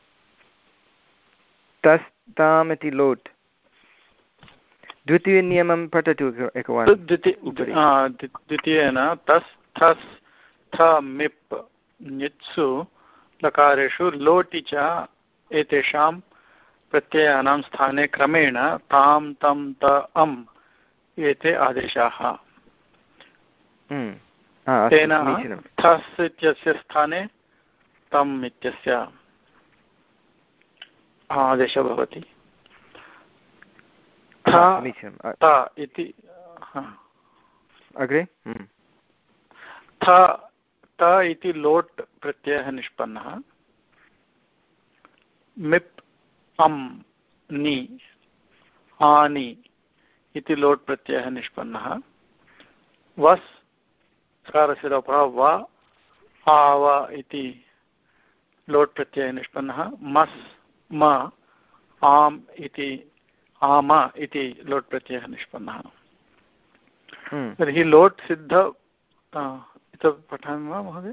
तस् ताम् इति लोट्। द्वितीयनियमं पठतु एकवारं। द्वितीयेन तस् थस् थ मिप् नित्सु लकारेषु लोटि च एतेषां प्रत्ययानां स्थाने क्रमेण तां तं त अम् एते आदेशाः। तेन थस् इत्यस्य स्थाने तम् इत्यस्य आदेशः भवति। थ इति अग्रे थ त इति लोट् प्रत्ययः निष्पन्नः। मिप् अम् नि आनि इति लोट् प्रत्ययः निष्पन्नः। वस् सकारस्य लोपः वा आव इति लोट् प्रत्ययः निष्पन्नः। मस् म आम् इति आम इति लोट् प्रत्ययः निष्पन्नः। तर्हि लोट् सिद्ध इतः पठामि वा महोदय?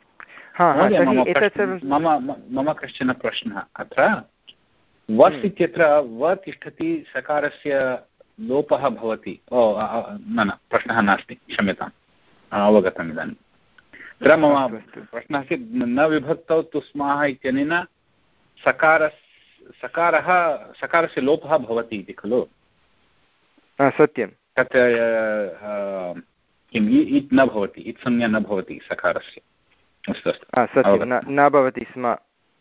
मम मम कश्चन प्रश्नः अत्र वस् इत्यत्र व तिष्ठति सकारस्य लोपः भवति। ओ न न प्रश्नः नास्ति, क्षम्यताम्, अवगतम् इदानीं। अत्र मम प्रश्नः अस्ति, न विभक्तौ तु स्मः इत्यनेन सकार सकारः सकारस्य लोपः भवति इति खलु? सत्यं। तत् किम् इत् न भवति, इत् संज्ञा न भवति सकारस्य। अस्तु अस्तु, सत्यं, न भवति स्म,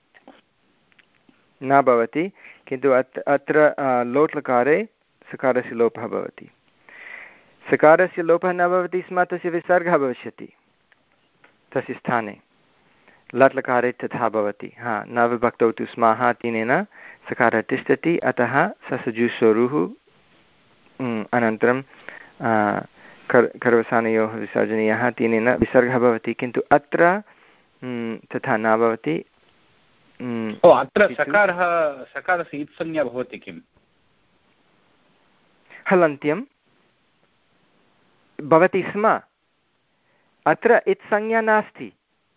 न भवति, किन्तु अत्र अत्र लोट् लकारे सकारस्य लोपः भवति। सकारस्य लोपः न भवति स्म, तस्य विसर्गः भविष्यति तस्य स्थाने। लट् लकारे तथा भवति। हा, न विभक्तौ तु स्मः तेनेन सकारः तिष्ठति, अतः ससजुषोरुः अनन्तरं कर् कर्वसानयोः विसर्जनीयः तेनेन विसर्गः भवति, किन्तु अत्र तथा न भवति। अत्र सकारः सकारस्य इत्संज्ञा भवति किम्? हलन्त्यं भवति स्म, अत्र इत्संज्ञा नास्ति,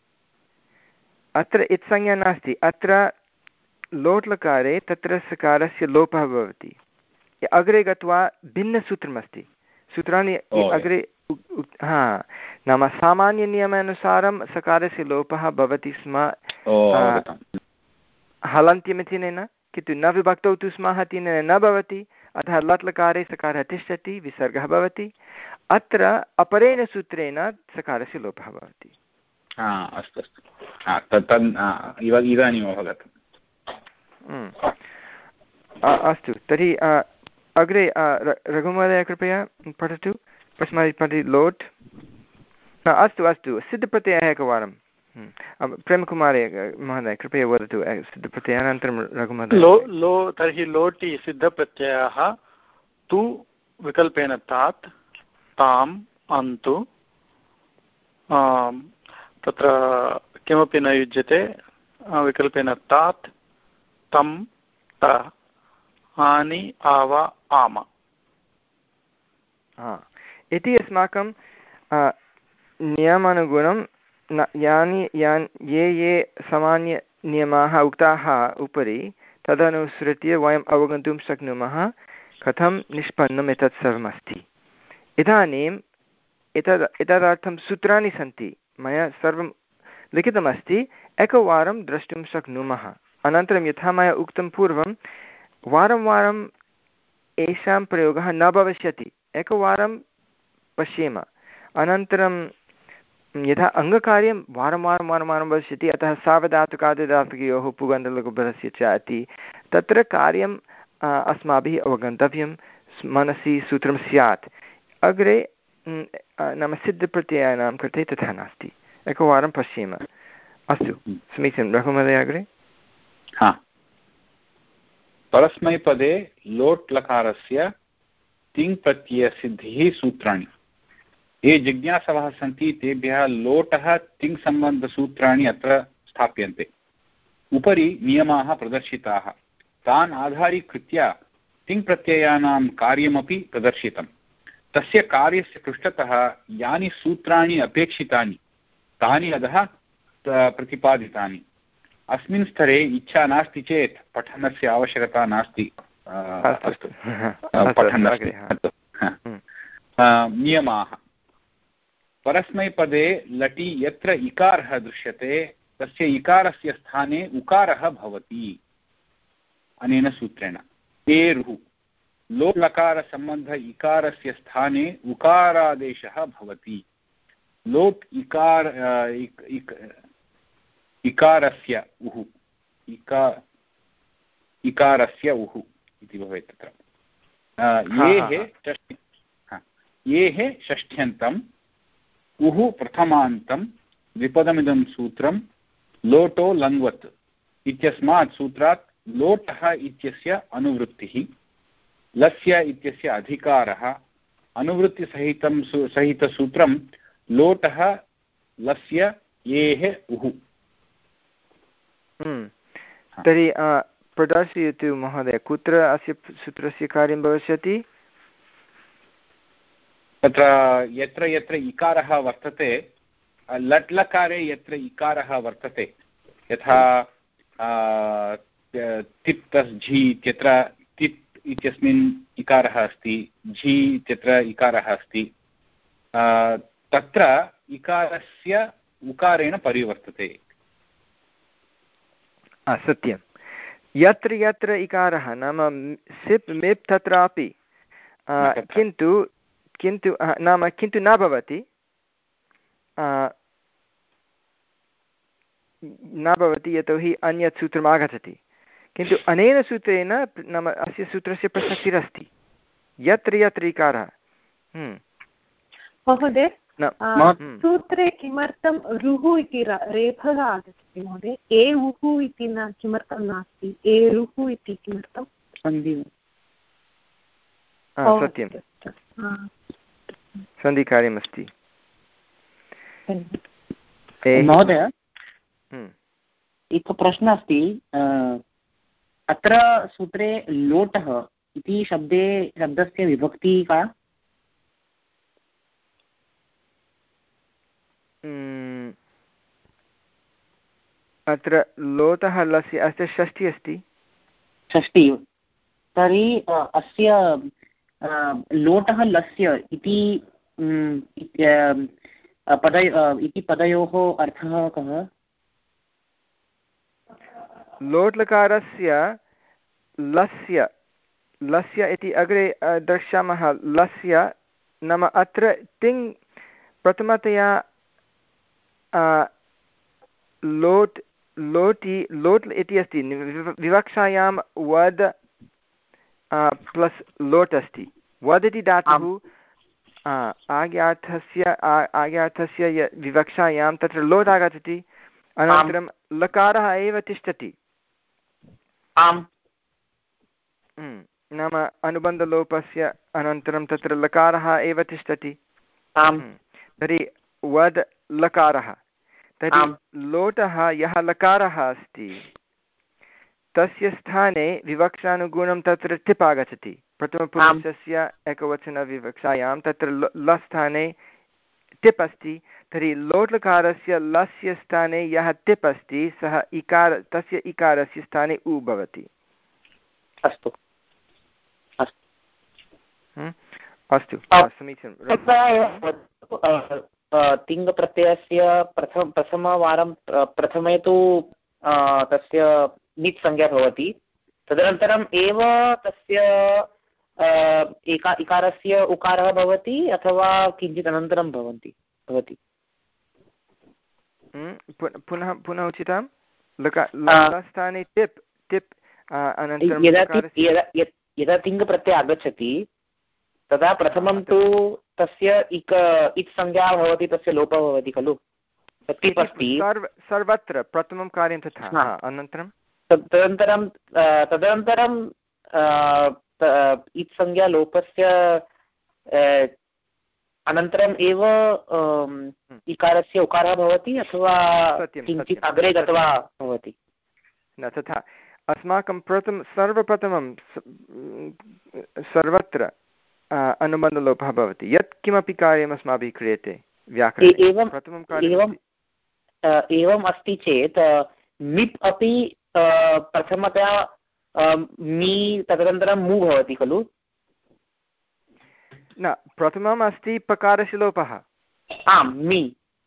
अत्र इत्संज्ञा नास्ति। अत्र लोट् लकारे तत्र सकारस्य लोपः भवति। अग्रे गत्वा भिन्नसूत्रमस्ति, सूत्राणि अग्रे। हा, नाम सामान्यनियमानुसारं सकारस्य लोपः भवति स्म हलन्त्यमित्यनेन, किन्तु न विभक्तौ तु स्मः तेन न भवति, अतः लट् लकारे सकारः तिष्ठति, विसर्गः भवति। अत्र अपरेण सूत्रेण सकारस्य लोपः भवति। अस्तु अस्तु, इदानीम् अवगतम्। अस्तु, तर्हि अग्रे रघुमहोदय कृपया पठतु। पश्चिमादि पठति लोट्। अस्तु अस्तु, सिद्धप्रत्ययः एकवारं प्रेमकुमारे महोदय कृपया वदतु सिद्धप्रत्ययः, अनन्तरं रघुमहोदय। लो लो तर्हि लोटि सिद्धप्रत्ययः तु विकल्पेन तात् ताम् अन्तु तत्र किमपि न युज्यते, विकल्पेन तात् तं त आनि आव आम इति अस्माकं नियमानुगुणं न यानि यान् ये ये सामान्यनियमाः उक्ताः उपरि तदनुसृत्य वयम् अवगन्तुं शक्नुमः कथं निष्पन्नम् एतत् सर्वमस्ति। इदानीम् एतद् एतदर्थं सूत्राणि सन्ति, मया सर्वं लिखितमस्ति, एकवारं द्रष्टुं शक्नुमः। अनन्तरं यथा मया उक्तं पूर्वं, वारं वारम् एषां प्रयोगः न भविष्यति, एकवारं पश्येम, अनन्तरं यथा अङ्गकार्यं वारं वारं वारं वारं भविष्यति, अतः सावधातुकादिधातुकयोः पुगन्तलघुपदस्य च इति तत्र कार्यम् अस्माभिः अवगन्तव्यं, मनसि सूत्रं स्यात्। अग्रे नाम सिद्धप्रत्ययानां कृते तथा नास्ति, एकवारं पश्येम। अस्तु, समीचीनं। रघुमहोदय अग्रे। हा, परस्मैपदे लोट् लकारस्य तिङ् प्रत्ययसिद्धिः सूत्राणि। ये जिज्ञासवः सन्ति तेभ्यः लोटः तिङ् सम्बन्धसूत्राणि अत्र स्थाप्यन्ते। उपरि नियमाः प्रदर्शिताः, तान् आधारीकृत्य तिङ् प्रत्ययानां कार्यमपि प्रदर्शितं। तस्य कार्यस्य पृष्ठतः यानि सूत्राणि अपेक्षितानि तानि अधः प्रतिपादितानि। अस्मिन् स्तरे इच्छा नास्ति चेत् पठनस्य आवश्यकता नास्ति। अस्तु, पठनस्य नियमाः। परस्मैपदे लटि यत्र इकारः दृश्यते तस्य इकारस्य स्थाने उकारः भवति अनेन सूत्रेण। एरुः लोट् लकारसम्बन्ध इकारस्य स्थाने उकारादेशः भवति। लोट् इकार इक, इक, इकारस्य उः इका इकारस्य उः इति भवेत् तत्र येः षष्ठि येः षष्ठ्यन्तम् उः प्रथमान्तं द्विपदमिदं सूत्रं लोटो लङ्वत् इत्यस्मात् सूत्रात् लोटः इत्यस्य अनुवृत्तिः लस्य इत्यस्य अधिकारः अनुवृत्तिसहितं सहितसूत्रं लोटः लस्य येः उः। तर्हि प्रदर्शयतु महोदय, कुत्र अस्य सूत्रस्य कार्यं भविष्यति? तत्र यत्र यत्र इकारः वर्तते, लट् लकारे यत्र इकारः वर्तते, यथा तिप् प्लस् झि इत्यत्र तिप् इत्यस्मिन् इकारः अस्ति, झि इत्यत्र इकारः अस्ति, तत्र इकारस्य उकारेण परिवर्तते। सत्यं, यत्र यत्र इकारः नाम सिप् मिप् तत्रापि किन्तु किन्तु नाम किन्तु न भवति न भवति यतोहि अन्यत् सूत्रम् आगच्छति, किन्तु अनेन सूत्रेण नाम अस्य सूत्रस्य प्रसक्तिरस्ति यत्र यत्र इकारः। महोदय, सूत्रे किमर्थं रुः इति रेफः आगच्छति महोदय? ए उः इति न किमर्थं नास्ति? ए रुः इति किमर्थं? सत्यं, सन्धिकार्यमस्ति। महोदय, एकः प्रश्नः अस्ति। अत्र सूत्रे लोटः इति शब्दे शब्दस्य विभक्तिः का? अत्र लोटः लस्य अस्य षष्ठी अस्ति। षष्ठी। तर्हि अस्य लोटः लस्य इति पदयो इति पदयोः अर्थः कः? लोट्लकारस्य लस्य लस्य इति अग्रे द्रक्ष्यामः। लस्य नाम अत्र तिङ् प्रथमतया लोट् लोटि लोट् इति अस्ति, विवक्षायां वद् प्लस् लोट् अस्ति। वद् इति धातुः आज्ञार्थस्य आज्ञार्थस्य विवक्षायां तत्र लोट् आगच्छति, अनन्तरं लकारः एव तिष्ठति। आम्, नाम अनुबन्धलोपस्य अनन्तरं तत्र लकारः एव तिष्ठति। तर्हि वद् लकारः, तर्हि लोटः यः लकारः अस्ति तस्य स्थाने विवक्षानुगुणं तत्र टिप् आगच्छति। प्रथमपुरुषस्य एकवचनविवक्षायां तत्र ल स्थाने टिप् अस्ति, तर्हि लोट्लकारस्य लस्य स्थाने यः टिप् अस्ति सः इकार तस्य इकारस्य स्थाने उ भवति। अस्तु अस्तु समीचीनं। तिङ्प्रत्ययस्य प्रथम प्रथमवारं प्रथमे तु तस्य नित् संज्ञा भवति, तदनन्तरम् एव तस्य एका इकारस्य उकारः भवति अथवा किञ्चित् अनन्तरं भवन्ति भवति? पुनः पुनः उचितं लकारस्थाने टिप् टिप् अनन्तरं यदा तिङ्प्रत्ययः आगच्छति तदा प्रथमं तु तस्य इक इत् संज्ञा भवति, तस्य लोपः भवति खलु? टिप् अस्ति सर्वत्र प्रथमं कार्यं तथा। अनन्तरं तदनन्तरं तदनन्तरं इत् संज्ञा लोपस्य अनन्तरम् एव इकारस्य उकारः भवति अथवा किञ्चित् अग्रे गत्वा भवति? न तथा। अस्माकं प्रथमं सर्वप्रथमं सर्वत्र अनुबन्धलोपः भवति। यत् किमपि कार्यम् अस्माभिः क्रियते व्याकरणे प्रथमं कार्यम् एवम् अस्ति चेत् मिप् अपि प्रथमतया मी तदनन्तरं मु भवति खलु? न, प्रथमम् अस्ति पकारस्य लोपः। आम्, मी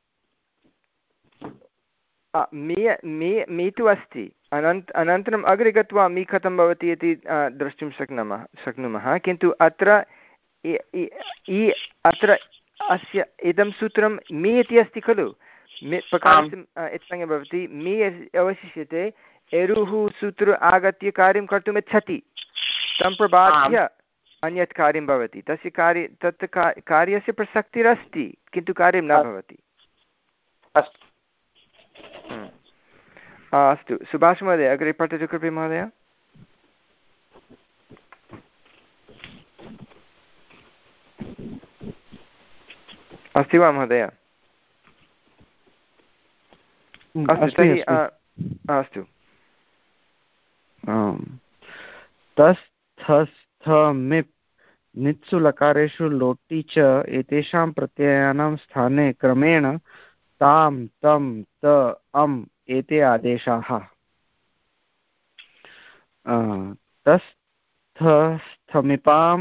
मी मी मी तु अस्ति, अनन्त अनन्तरम् अग्रे गत्वा मी कथं भवति इति द्रष्टुं शक्नुमः शक्नुमः किन्तु अत्र इ अत्र अस्य इदं सूत्रं मी इति अस्ति खलु, पकारस्य इत्संज्ञा भवति मि अवशिष्यते एरुः सूत्र आगत्य कार्यं कर्तुम् इच्छति तं प्रबाद्य अन्यत् कार्यं भवति तस्य कार्य तत् कार्यस्य प्रसक्तिरस्ति किन्तु कार्यं न भवति। अस्तु सुभाष महोदय अग्रे पठतु कृपया महोदय। अस्ति वा महोदय? अस्तु तर्हि अस्तु तस्थस्थमिप् नित्सु लकारेषु लोटि च एतेषां प्रत्ययानां स्थाने क्रमेण तां तं त अम् एते आदेशाः। तस्थस्थमिपां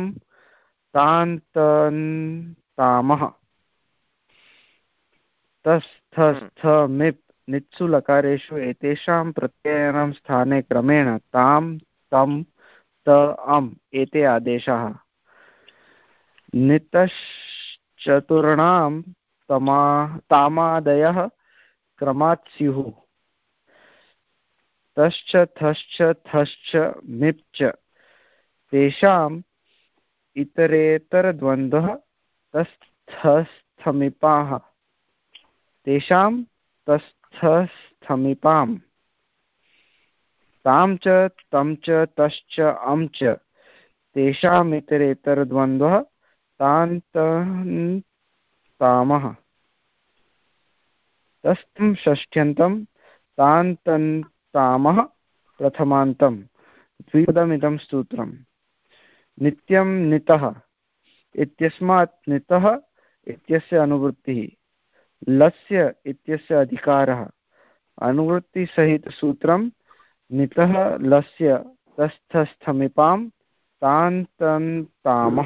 तान्तन्तामः तस्थस्थमिप् नित्सु लकारेषु एतेषां प्रत्ययानां स्थाने क्रमेण तां तं त अम् एते आदेशाः। नितश्चतुर्णां तमा तामादयः क्रमात् स्युः। तश्च थश्च थश्च मिप् च तेषाम् इतरेतरद्वन्द्वः तस्थस्थमिपाः तेषां तस्थस्थमिपां तां च तं च तश्च अं च तेषाम् इतरेतरद्वन्द्वः तान्तन्तामः। तस्थं षष्ठ्यन्तं तान्तन्तामः प्रथमान्तं द्विपदमिदं सूत्रम्। नित्यं नितः इत्यस्मात् नितः इत्यस्य अनुवृत्तिः लस्य इत्यस्य अधिकारः अनुवृत्तिसहितसूत्रं नितः लस्य तस्थस्थमिपां तान्तन्तामः।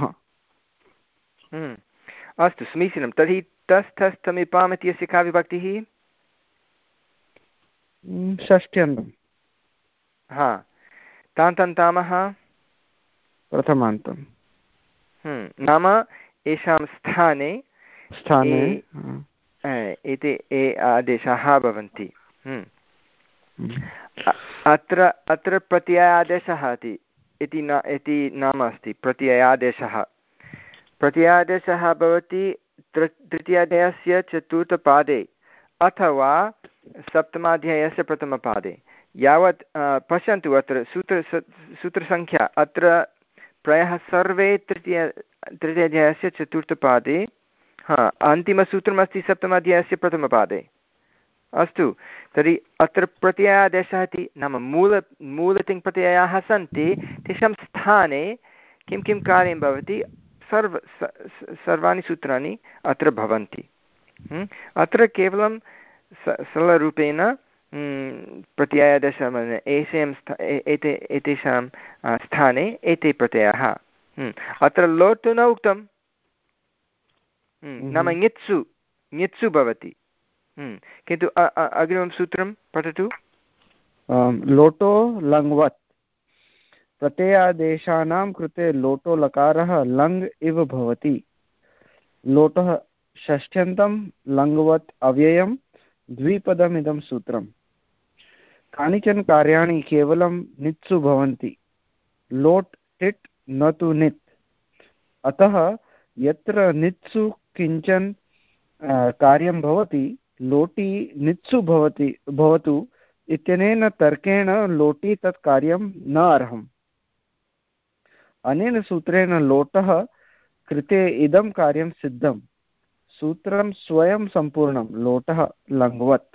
अस्तु समीचीनं। तर्हि तस्थस्थमिपाम् इत्यस्य का विभक्तिः? षष्ठ्यन्तं। हा तान्तन्तामः प्रथमान्तं। नाम येषां स्थाने स्थाने एते ए आदेशाः भवन्ति। अत्र अत्र प्रत्ययादेशः इति न इति नाम अस्ति। प्रत्ययादेशः प्रत्ययादेशः भवति तृतीयाध्यायस्य चतुर्थपादे अथवा सप्तमाध्यायस्य प्रथमपादे। यावत् पश्यन्तु अत्र सूत्र सूत्रसङ्ख्या अत्र प्रायः सर्वे तृतीय तृतीयाध्यायस्य चतुर्थपादे हा अन्तिमसूत्रमस्ति सप्तमाध्यायस्य प्रथमपादे। अस्तु तर्हि अत्र प्रत्ययादेशः इति नाम मूल मूलतिङ्प्रत्ययाः सन्ति तेषां स्थाने किं किं कार्यं भवति सर्व सर्वाणि सूत्राणि अत्र भवन्ति। अत्र केवलं सरलरूपेण प्रत्ययादेशः एषां एते एतेषां स्थाने एते प्रत्ययाः। अत्र लोट् न उक्तं नाम ङित्सु ङित्सु भवति किन्तु अग्रिमं सूत्रं पठतु। लोटो लङ्वत् प्रत्ययादेशानां कृते लोटो लकारः लङ् इव भवति। लोटः षष्ठ्यन्तं लङ्वत् अव्ययं द्विपदमिदं सूत्रम्। कानिचन कार्याणि केवलं नित्सु भवन्ति लोट् टिट् न तु नित्। अतः यत्र नित्सु किञ्चन कार्यं भवति लोटि नित्सु भवति भवतु इत्यनेन तर्केण लोटि तत् कार्यं न अर्हम्। अनेन सूत्रेण लोटः कृते इदं कार्यं सिद्धं। सूत्रं स्वयं सम्पूर्णं लोटः लङ्वत्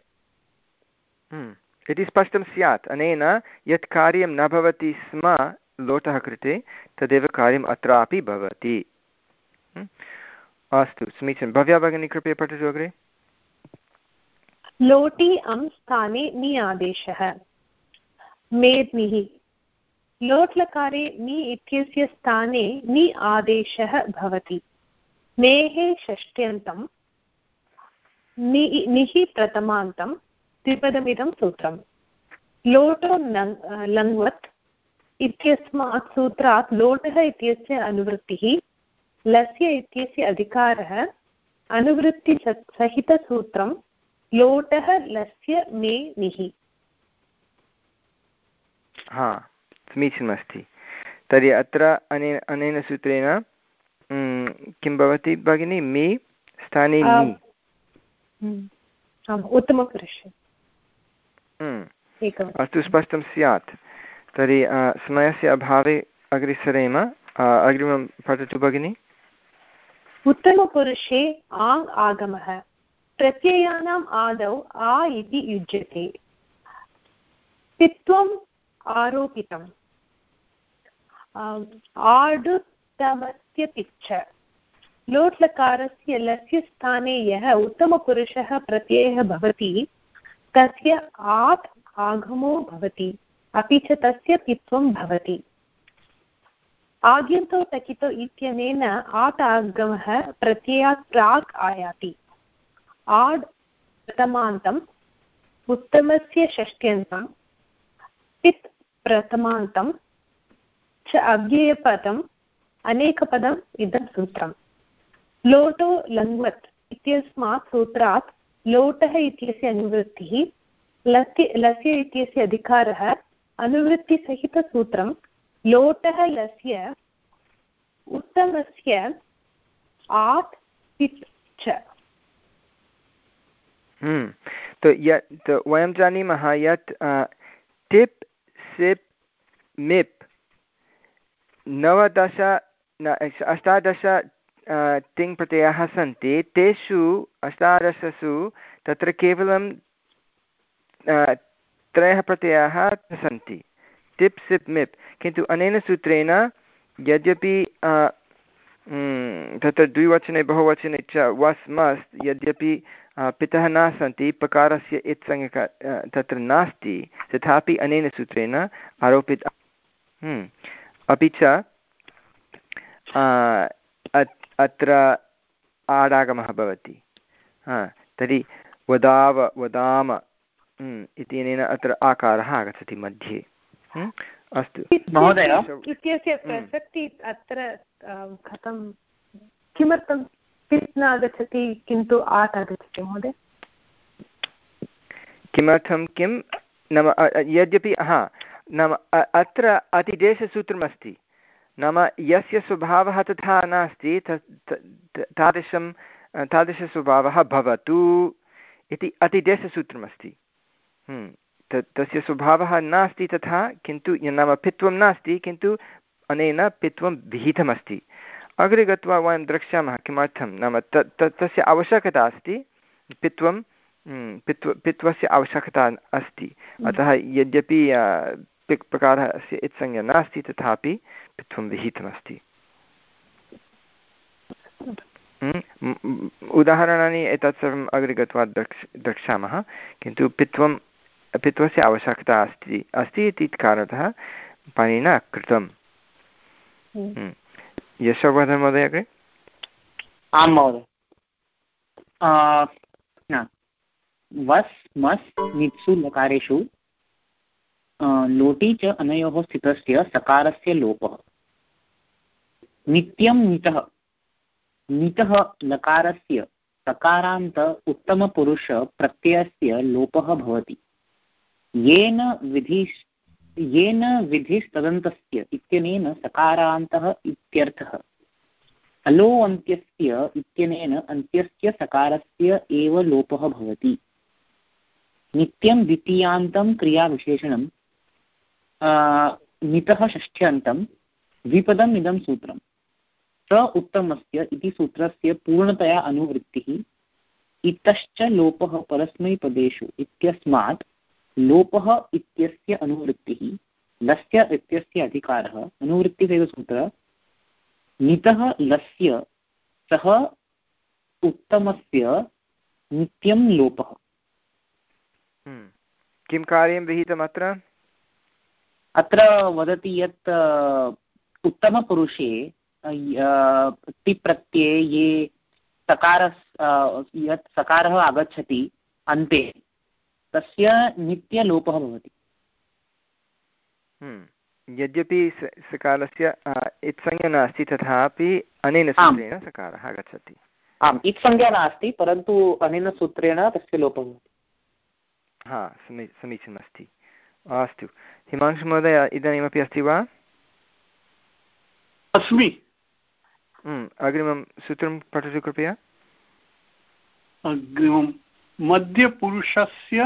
इति स्पष्टं स्यात्। अनेन यत् कार्यं न भवति स्म लोटः कृते तदेव कार्यम् अत्रापि भवति। अस्तु समीचीनं। भव्या भगिनी कृपया पठतु अग्रे। लोटि अं स्थाने नि आदेशः मेद्निः। लोट् लकारे नि इत्यस्य स्थाने नि आदेशः भवति। मेः षष्ठ्यन्तं नि निः प्रथमान्तं द्विपदमिदं सूत्रम्। लोटो लङ्वत् इत्यस्मात् सूत्रात् लोटः इत्यस्य अनुवृत्तिः लस्य इत्यस्य अधिकारः अनुवृत्तिसहितसूत्रं लोटः लस्य मे निः। हा समीचीनमस्ति। तर्हि अत्र अनेन अनेन सूत्रेण किं भवति भगिनि मे स्थाने मि उत्तमपुरुषे अस्तु स्पष्टं स्यात्। तर्हि समयस्य अभावे अग्रे सरेम। अग्रिमं पठतु भगिनि। उत्तमपुरुषे आङ् आगमः प्रत्ययानाम् आदौ आ इति युज्यते। पित्वम् आरोपितम् आडुत्तमस्य पिच्छ। लोट् लकारस्य लस्य स्थाने यः उत्तमपुरुषः प्रत्ययः भवति तस्य आत् आगमो भवति, अपि च तस्य पित्वं भवति। आद्यन्तौ टकितौ इत्यनेन आट् आगमः प्रत्ययात् प्राक् आयाति। आड् प्रथमान्तम् उत्तमस्य षष्ट्यन्तं पित् प्रथमान्तं च अव्ययपदम् अनेकपदम् इदं सूत्रम्। लोटो लङ्वत् इत्यस्मात् सूत्रात् लोटः इत्यस्य अनुवृत्तिः लस्य लस्य इत्यस्य अधिकारः अनुवृत्तिसहितसूत्रं लोटः लस्य उत्तमस्य आत् पित् च। तो यत् तो वयं जानीमः यत् टिप् सिप् मिप् नवदश अष्टादश तिङ् प्रत्ययाः सन्ति। तेषु अष्टादशसु तत्र केवलं त्रयः प्रत्ययाः सन्ति, टिप् सिप् मिप्। किन्तु अनेन सूत्रेण यद्यपि तत्र द्विवचने बहुवचने च वस् मस् यद्यपि पितः न सन्ति, पकारस्य इत्संज्ञक तत्र नास्ति, तथापि अनेन सूत्रेण आरोपित। अपि च अत्र आडागमः भवति। तर्हि वदाव वदाम इत्यनेन अत्र आकारः आगच्छति मध्ये। अस्तु महोदय, इत्यस्य प्रसक्तिः अत्र कथं, किमर्थं पित् न आगच्छति किन्तु आट् आगच्छति महोदय? किमर्थं किं नाम यद्यपि हा नाम अत्र अतिदेशसूत्रमस्ति, नाम यस्य स्वभावः तथा नास्ति तादृशं तादृशस्वभावः भवतु इति अतिदेशसूत्रमस्ति। तस्य स्वभावः नास्ति तथा, किन्तु नाम पित्वं नास्ति किन्तु अनेन पित्वं विहितमस्ति। अग्रे गत्वा वयं द्रक्ष्यामः किमर्थं नाम तत् तस्य आवश्यकता अस्ति, पित्वं पित्व पित्वस्य आवश्यकता अस्ति। अतः यद्यपि पिक् प्रकारस्य इत्संज्ञा नास्ति तथापि पित्वं विहितमस्ति। उदाहरणानि एतत् सर्वम् अग्रे गत्वा द्रक्ष द्रक्ष्यामः किन्तु पित्वं पित्वस्य आवश्यकता अस्ति अस्ति इति कारणतः पाणिनिना कृतं। यशोवर्धन महोदय अग्रे। आं महोदय। वस् मस् नित्सु लकारेषु लोटि च अनयोः स्थितस्य सकारस्य लोपः। नित्यं नितः नितः लकारस्य सकारान्त उत्तमपुरुष प्रत्ययस्य लोपः भवति। येन विधि येन विधिस्तदन्तस्य इत्यनेन सकारान्तः इत्यर्थः। अलो अन्त्यस्य इत्यनेन अन्त्यस्य सकारस्य एव लोपः भवति। नित्यं द्वितीयान्तं क्रियाविशेषणं नितः षष्ठ्यन्तं द्विपदम् इदं सूत्रम्। स उत्तमस्य इति सूत्रस्य पूर्णतया अनुवृत्तिः इतश्च लोपः परस्मैपदेषु इत्यस्मात् लोपः इत्यस्य अनुवृत्तिः लस्य इत्यस्य अधिकारः। अनुवृत्तिः सूत्र नितः लस्य सः उत्तमस्य नित्यं लोपः। किं कार्यं विहितम् अत्र? अत्र वदति यत् उत्तमपुरुषे तिप्रत्यये ये सकार यत् सकारः आगच्छति अन्ते तस्य नित्यलोपः भवति। यद्यपि सकालस्य इत्संज्ञा नास्ति तथापि अनेन सूत्रेण सकारः आगच्छति। आम् इत्संज्ञा नास्ति परन्तु अनेन सूत्रेण तस्य लोपः भवति। हा समी समीचीनमस्ति। अस्तु हिमांशुमहोदय इदानीमपि अस्ति वा? अस्मि। अग्रिमं सूत्रं पठतु कृपया। अग्रिमं मध्यपुरुषस्य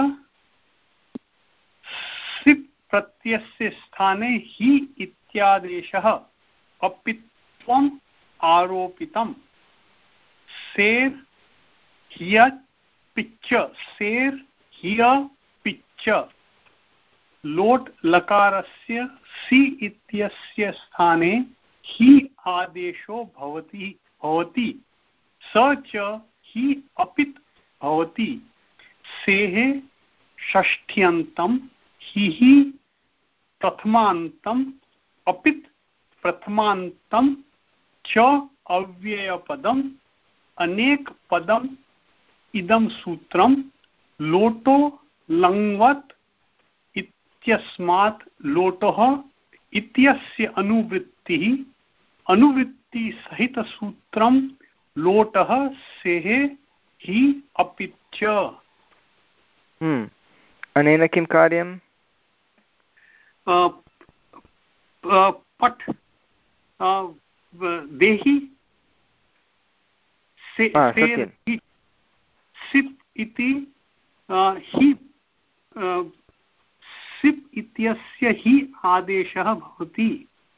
सिप् प्रत्ययस्य स्थाने हि इत्यादेशः अपित्वम् आरोपितम्। सेर् ह्य पिच्च सेर् ह्य पिच्च लोट् लकारस्य सि इत्यस्य स्थाने हि आदेशो भवति भवति स च हि अपित् भवति। सेः षष्ठ्यन्तं हि प्रथमान्तं अपित् प्रथमान्तं च अव्ययपदम् अनेक पदम् इदं सूत्रं लोटो लङ्वत् इत्यस्मात् लोटः इत्यस्य अनुवृत्तिः अनुवृत्तिसहितसूत्रं लोटः सेः हि अपिच्च। हम्म अनेन किं कार्यं? पठ देहि सिप् इति हि सिप् इत्यस्य हि आदेशः भवति।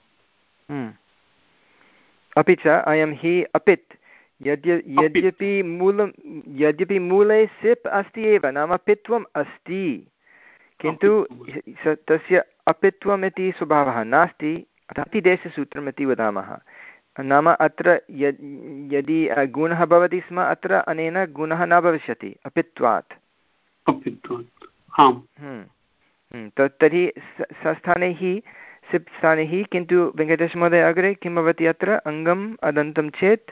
अपि च अयं हि अपित् यद्य यद्यपि मूलं यद्यपि मूले सिप् अस्ति एव नाम पित्वम् अस्ति किन्तु तस्य अपित्वम् इति स्वभावः नास्ति अतः अतिदेशसूत्रम् इति वदामः। नाम अत्र यद् यदि गुणः भवति स्म अत्र अनेन गुणः न भविष्यति अपित्वात्। तर्हि सस्थाने हि सिप् स्थाने हि किन्तु वेङ्कटेशमहोदय अग्रे किं भवति अत्र अङ्गम् अदन्तं चेत्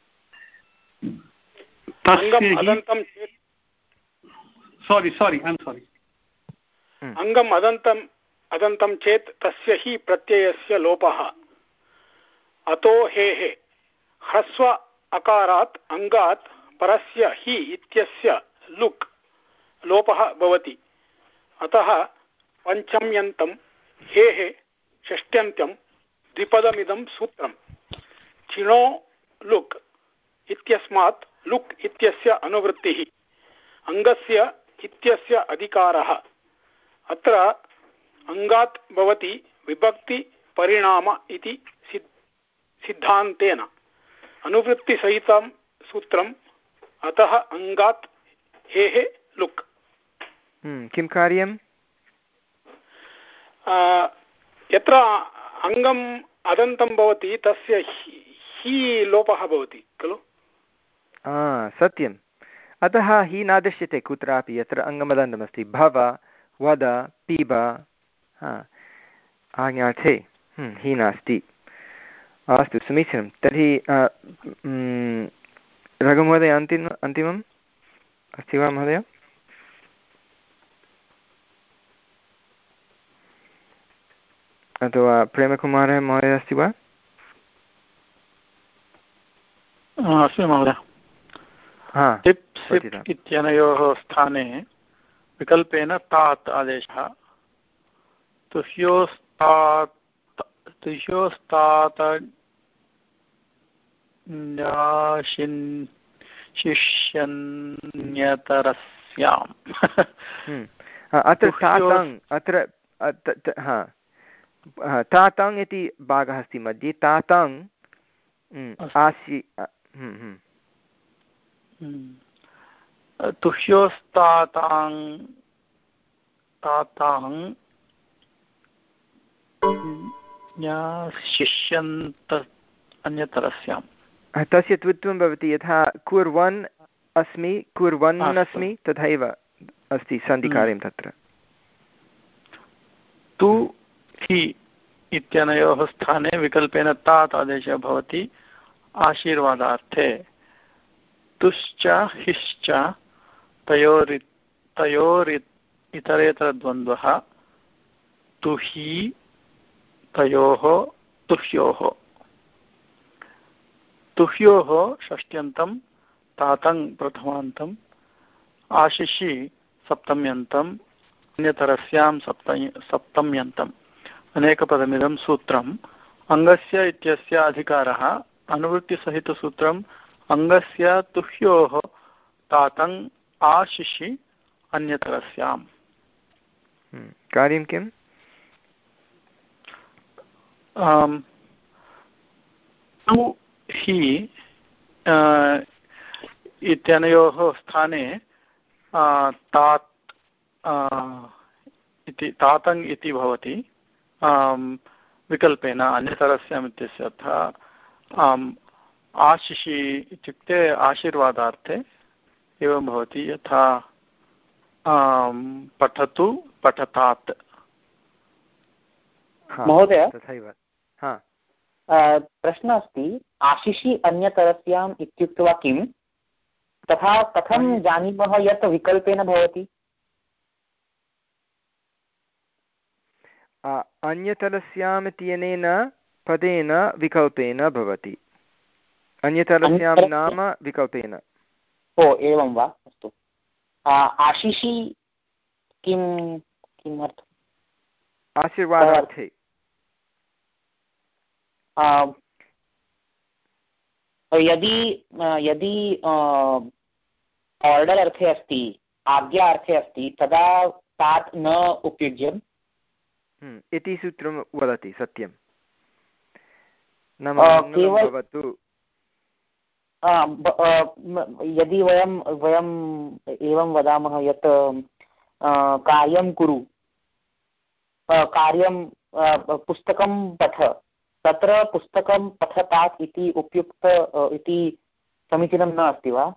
सारी सारी ऐ एम् सारी अङ्गम् अदन्तम् अदन्तं चेत् तस्य हि प्रत्ययस्य लोपः। अतो हेः ह्रस्व अकारात् अङ्गात् परस्य हि इत्यस्य लुक् लोपः भवति। अतः पञ्चम्यन्तं हेः षष्ट्यन्त्यं द्विपदमिदं सूत्रं चिणो लुक् इत्यस्मात् लुक् इत्यस्य अनुवृत्तिः अङ्गस्य इत्यस्य अधिकारः। अत्र अङ्गात् भवति विभक्ति परिणाम इति सिद्धान्तेन अनुवृत्तिसहितं सूत्रम्। अतः अङ्गात् हेः लुक्। किं कार्यं? यत्र अङ्गम् अदन्तं भवति तस्य हि लोपः भवति खलु? सत्यम्। अतः हि न दृश्यते कुत्रापि यत्र अङ्गमदन्तमस्ति। भव वद पिब आज्ञार्थे हि नास्ति। अस्तु समीचीनं। तर्हि रघुमहोदय अन्तिम अन्तिमम् अस्ति वा महोदय? अथवा प्रेमकुमारः महोदय अस्ति वा? अस्मि महोदय। टिप् सिप् इत्यनयोः स्थाने विकल्पेन तात् आदेशः तुह्योस्तात् तुह्योस्तात् शिष्यन्यतरस्याम्। अत्र तातङ् अत्र हा तातङ् इति भागः अस्ति मध्ये तातङ् आसि तुह्योस्तातां तातां शिष्यन्त अन्यतरस्यां। तस्य त्वत्वं भवति यथा कुर्वन् अस्मि कुर्वन् अस्मि तथैव अस्ति सन्धिकार्यं तत्र। तु हि इत्यनयोः स्थाने विकल्पेन तात् आदेशः भवति आशीर्वादार्थे। तुश्च हिश्च तयोरि तयोरि इतरेतरद्वन्द्वः तुहि तयोः तुह्योः तुह्योः षष्ट्यन्तं तातङ् प्रथमान्तम् आशिषि सप्तम्यन्तम् अन्यतरस्यां सप्त सप्तम्यन्तम् अनेकपदमिदं सूत्रम् अङ्गस्य इत्यस्य अधिकारः अनुवृत्तिसहितसूत्रम् अङ्गस्य तुह्योः तातङ् आशिषि अन्यतरस्याम्। कार्यं किम्? तु हि इत्यनयोः स्थाने तात् इति तातङ् इति भवति विकल्पेन अन्यतरस्याम् इत्यस्य अर्थः आशिषि इत्युक्ते आशीर्वादार्थे एवं भवति यथा पठतु पठतात्। महोदय तथैव प्रश्नः अस्ति आशिषि अन्यतरस्याम् इत्युक्त्वा किं तथा कथं जानीमः यत् विकल्पेन भवति? अन्यतरस्याम् इत्यनेन पदेन विकल्पेन भवति। अन्यतरस्यां नाम विकल्पेन। ओ एवं वा, अस्तु। आशिषि किं किमर्थम्? आशीर्वादार्थे। यदि यदि आर्डर् अर्थे अस्ति, आज्ञा अर्थे अस्ति, तदा तात् न उपयुज्यम् इति सूत्रं वदति। सत्यं। नाम भवतु यदि वयं वयम् एवं वदामः यत् कार्यं कुरु, कार्यं पुस्तकं पठ, तत्र पुस्तकं पठतात् इति उपयुक्त इति समीचीनं न अस्ति वा?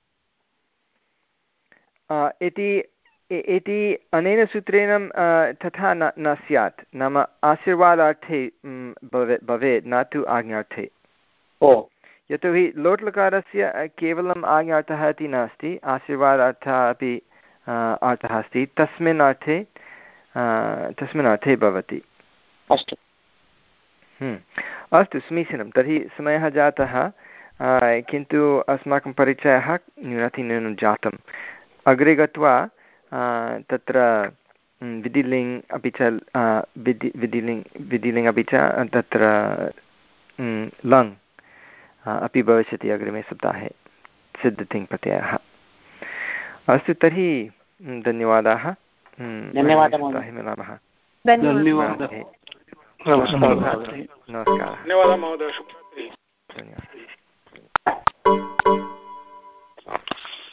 इति इति अनेन सूत्रेण तथा न न स्यात्। नाम आशीर्वादार्थे भवेत्, न तु आज्ञार्थे। ओ यतोहि लोट् लकारस्य केवलम् आज्ञार्थः इति नास्ति, आशीर्वादार्थः अपि अर्थः अस्ति। तस्मिन् अर्थे तस्मिन् अर्थे भवति। अस्तु अस्तु, समीचीनं। तर्हि समयः जातः, किन्तु अस्माकं परिचयः न्यूनातिन्यूनं जातम्। अग्रे गत्वा तत्र विधिलिङ् अपि च विधि विधिलिङ् विधिलिङ् अपि च तत्र लङ् अपि भविष्यति अग्रिमे सप्ताहे, सिद्धतिङ्-प्रत्ययः। अस्तु, तर्हि धन्यवादाः। धन्यवादः। मिलामः। धन्यवादः। नमस्कारः। धन्यवादः महोदय। शुभरात्रिः। धन्यवादः।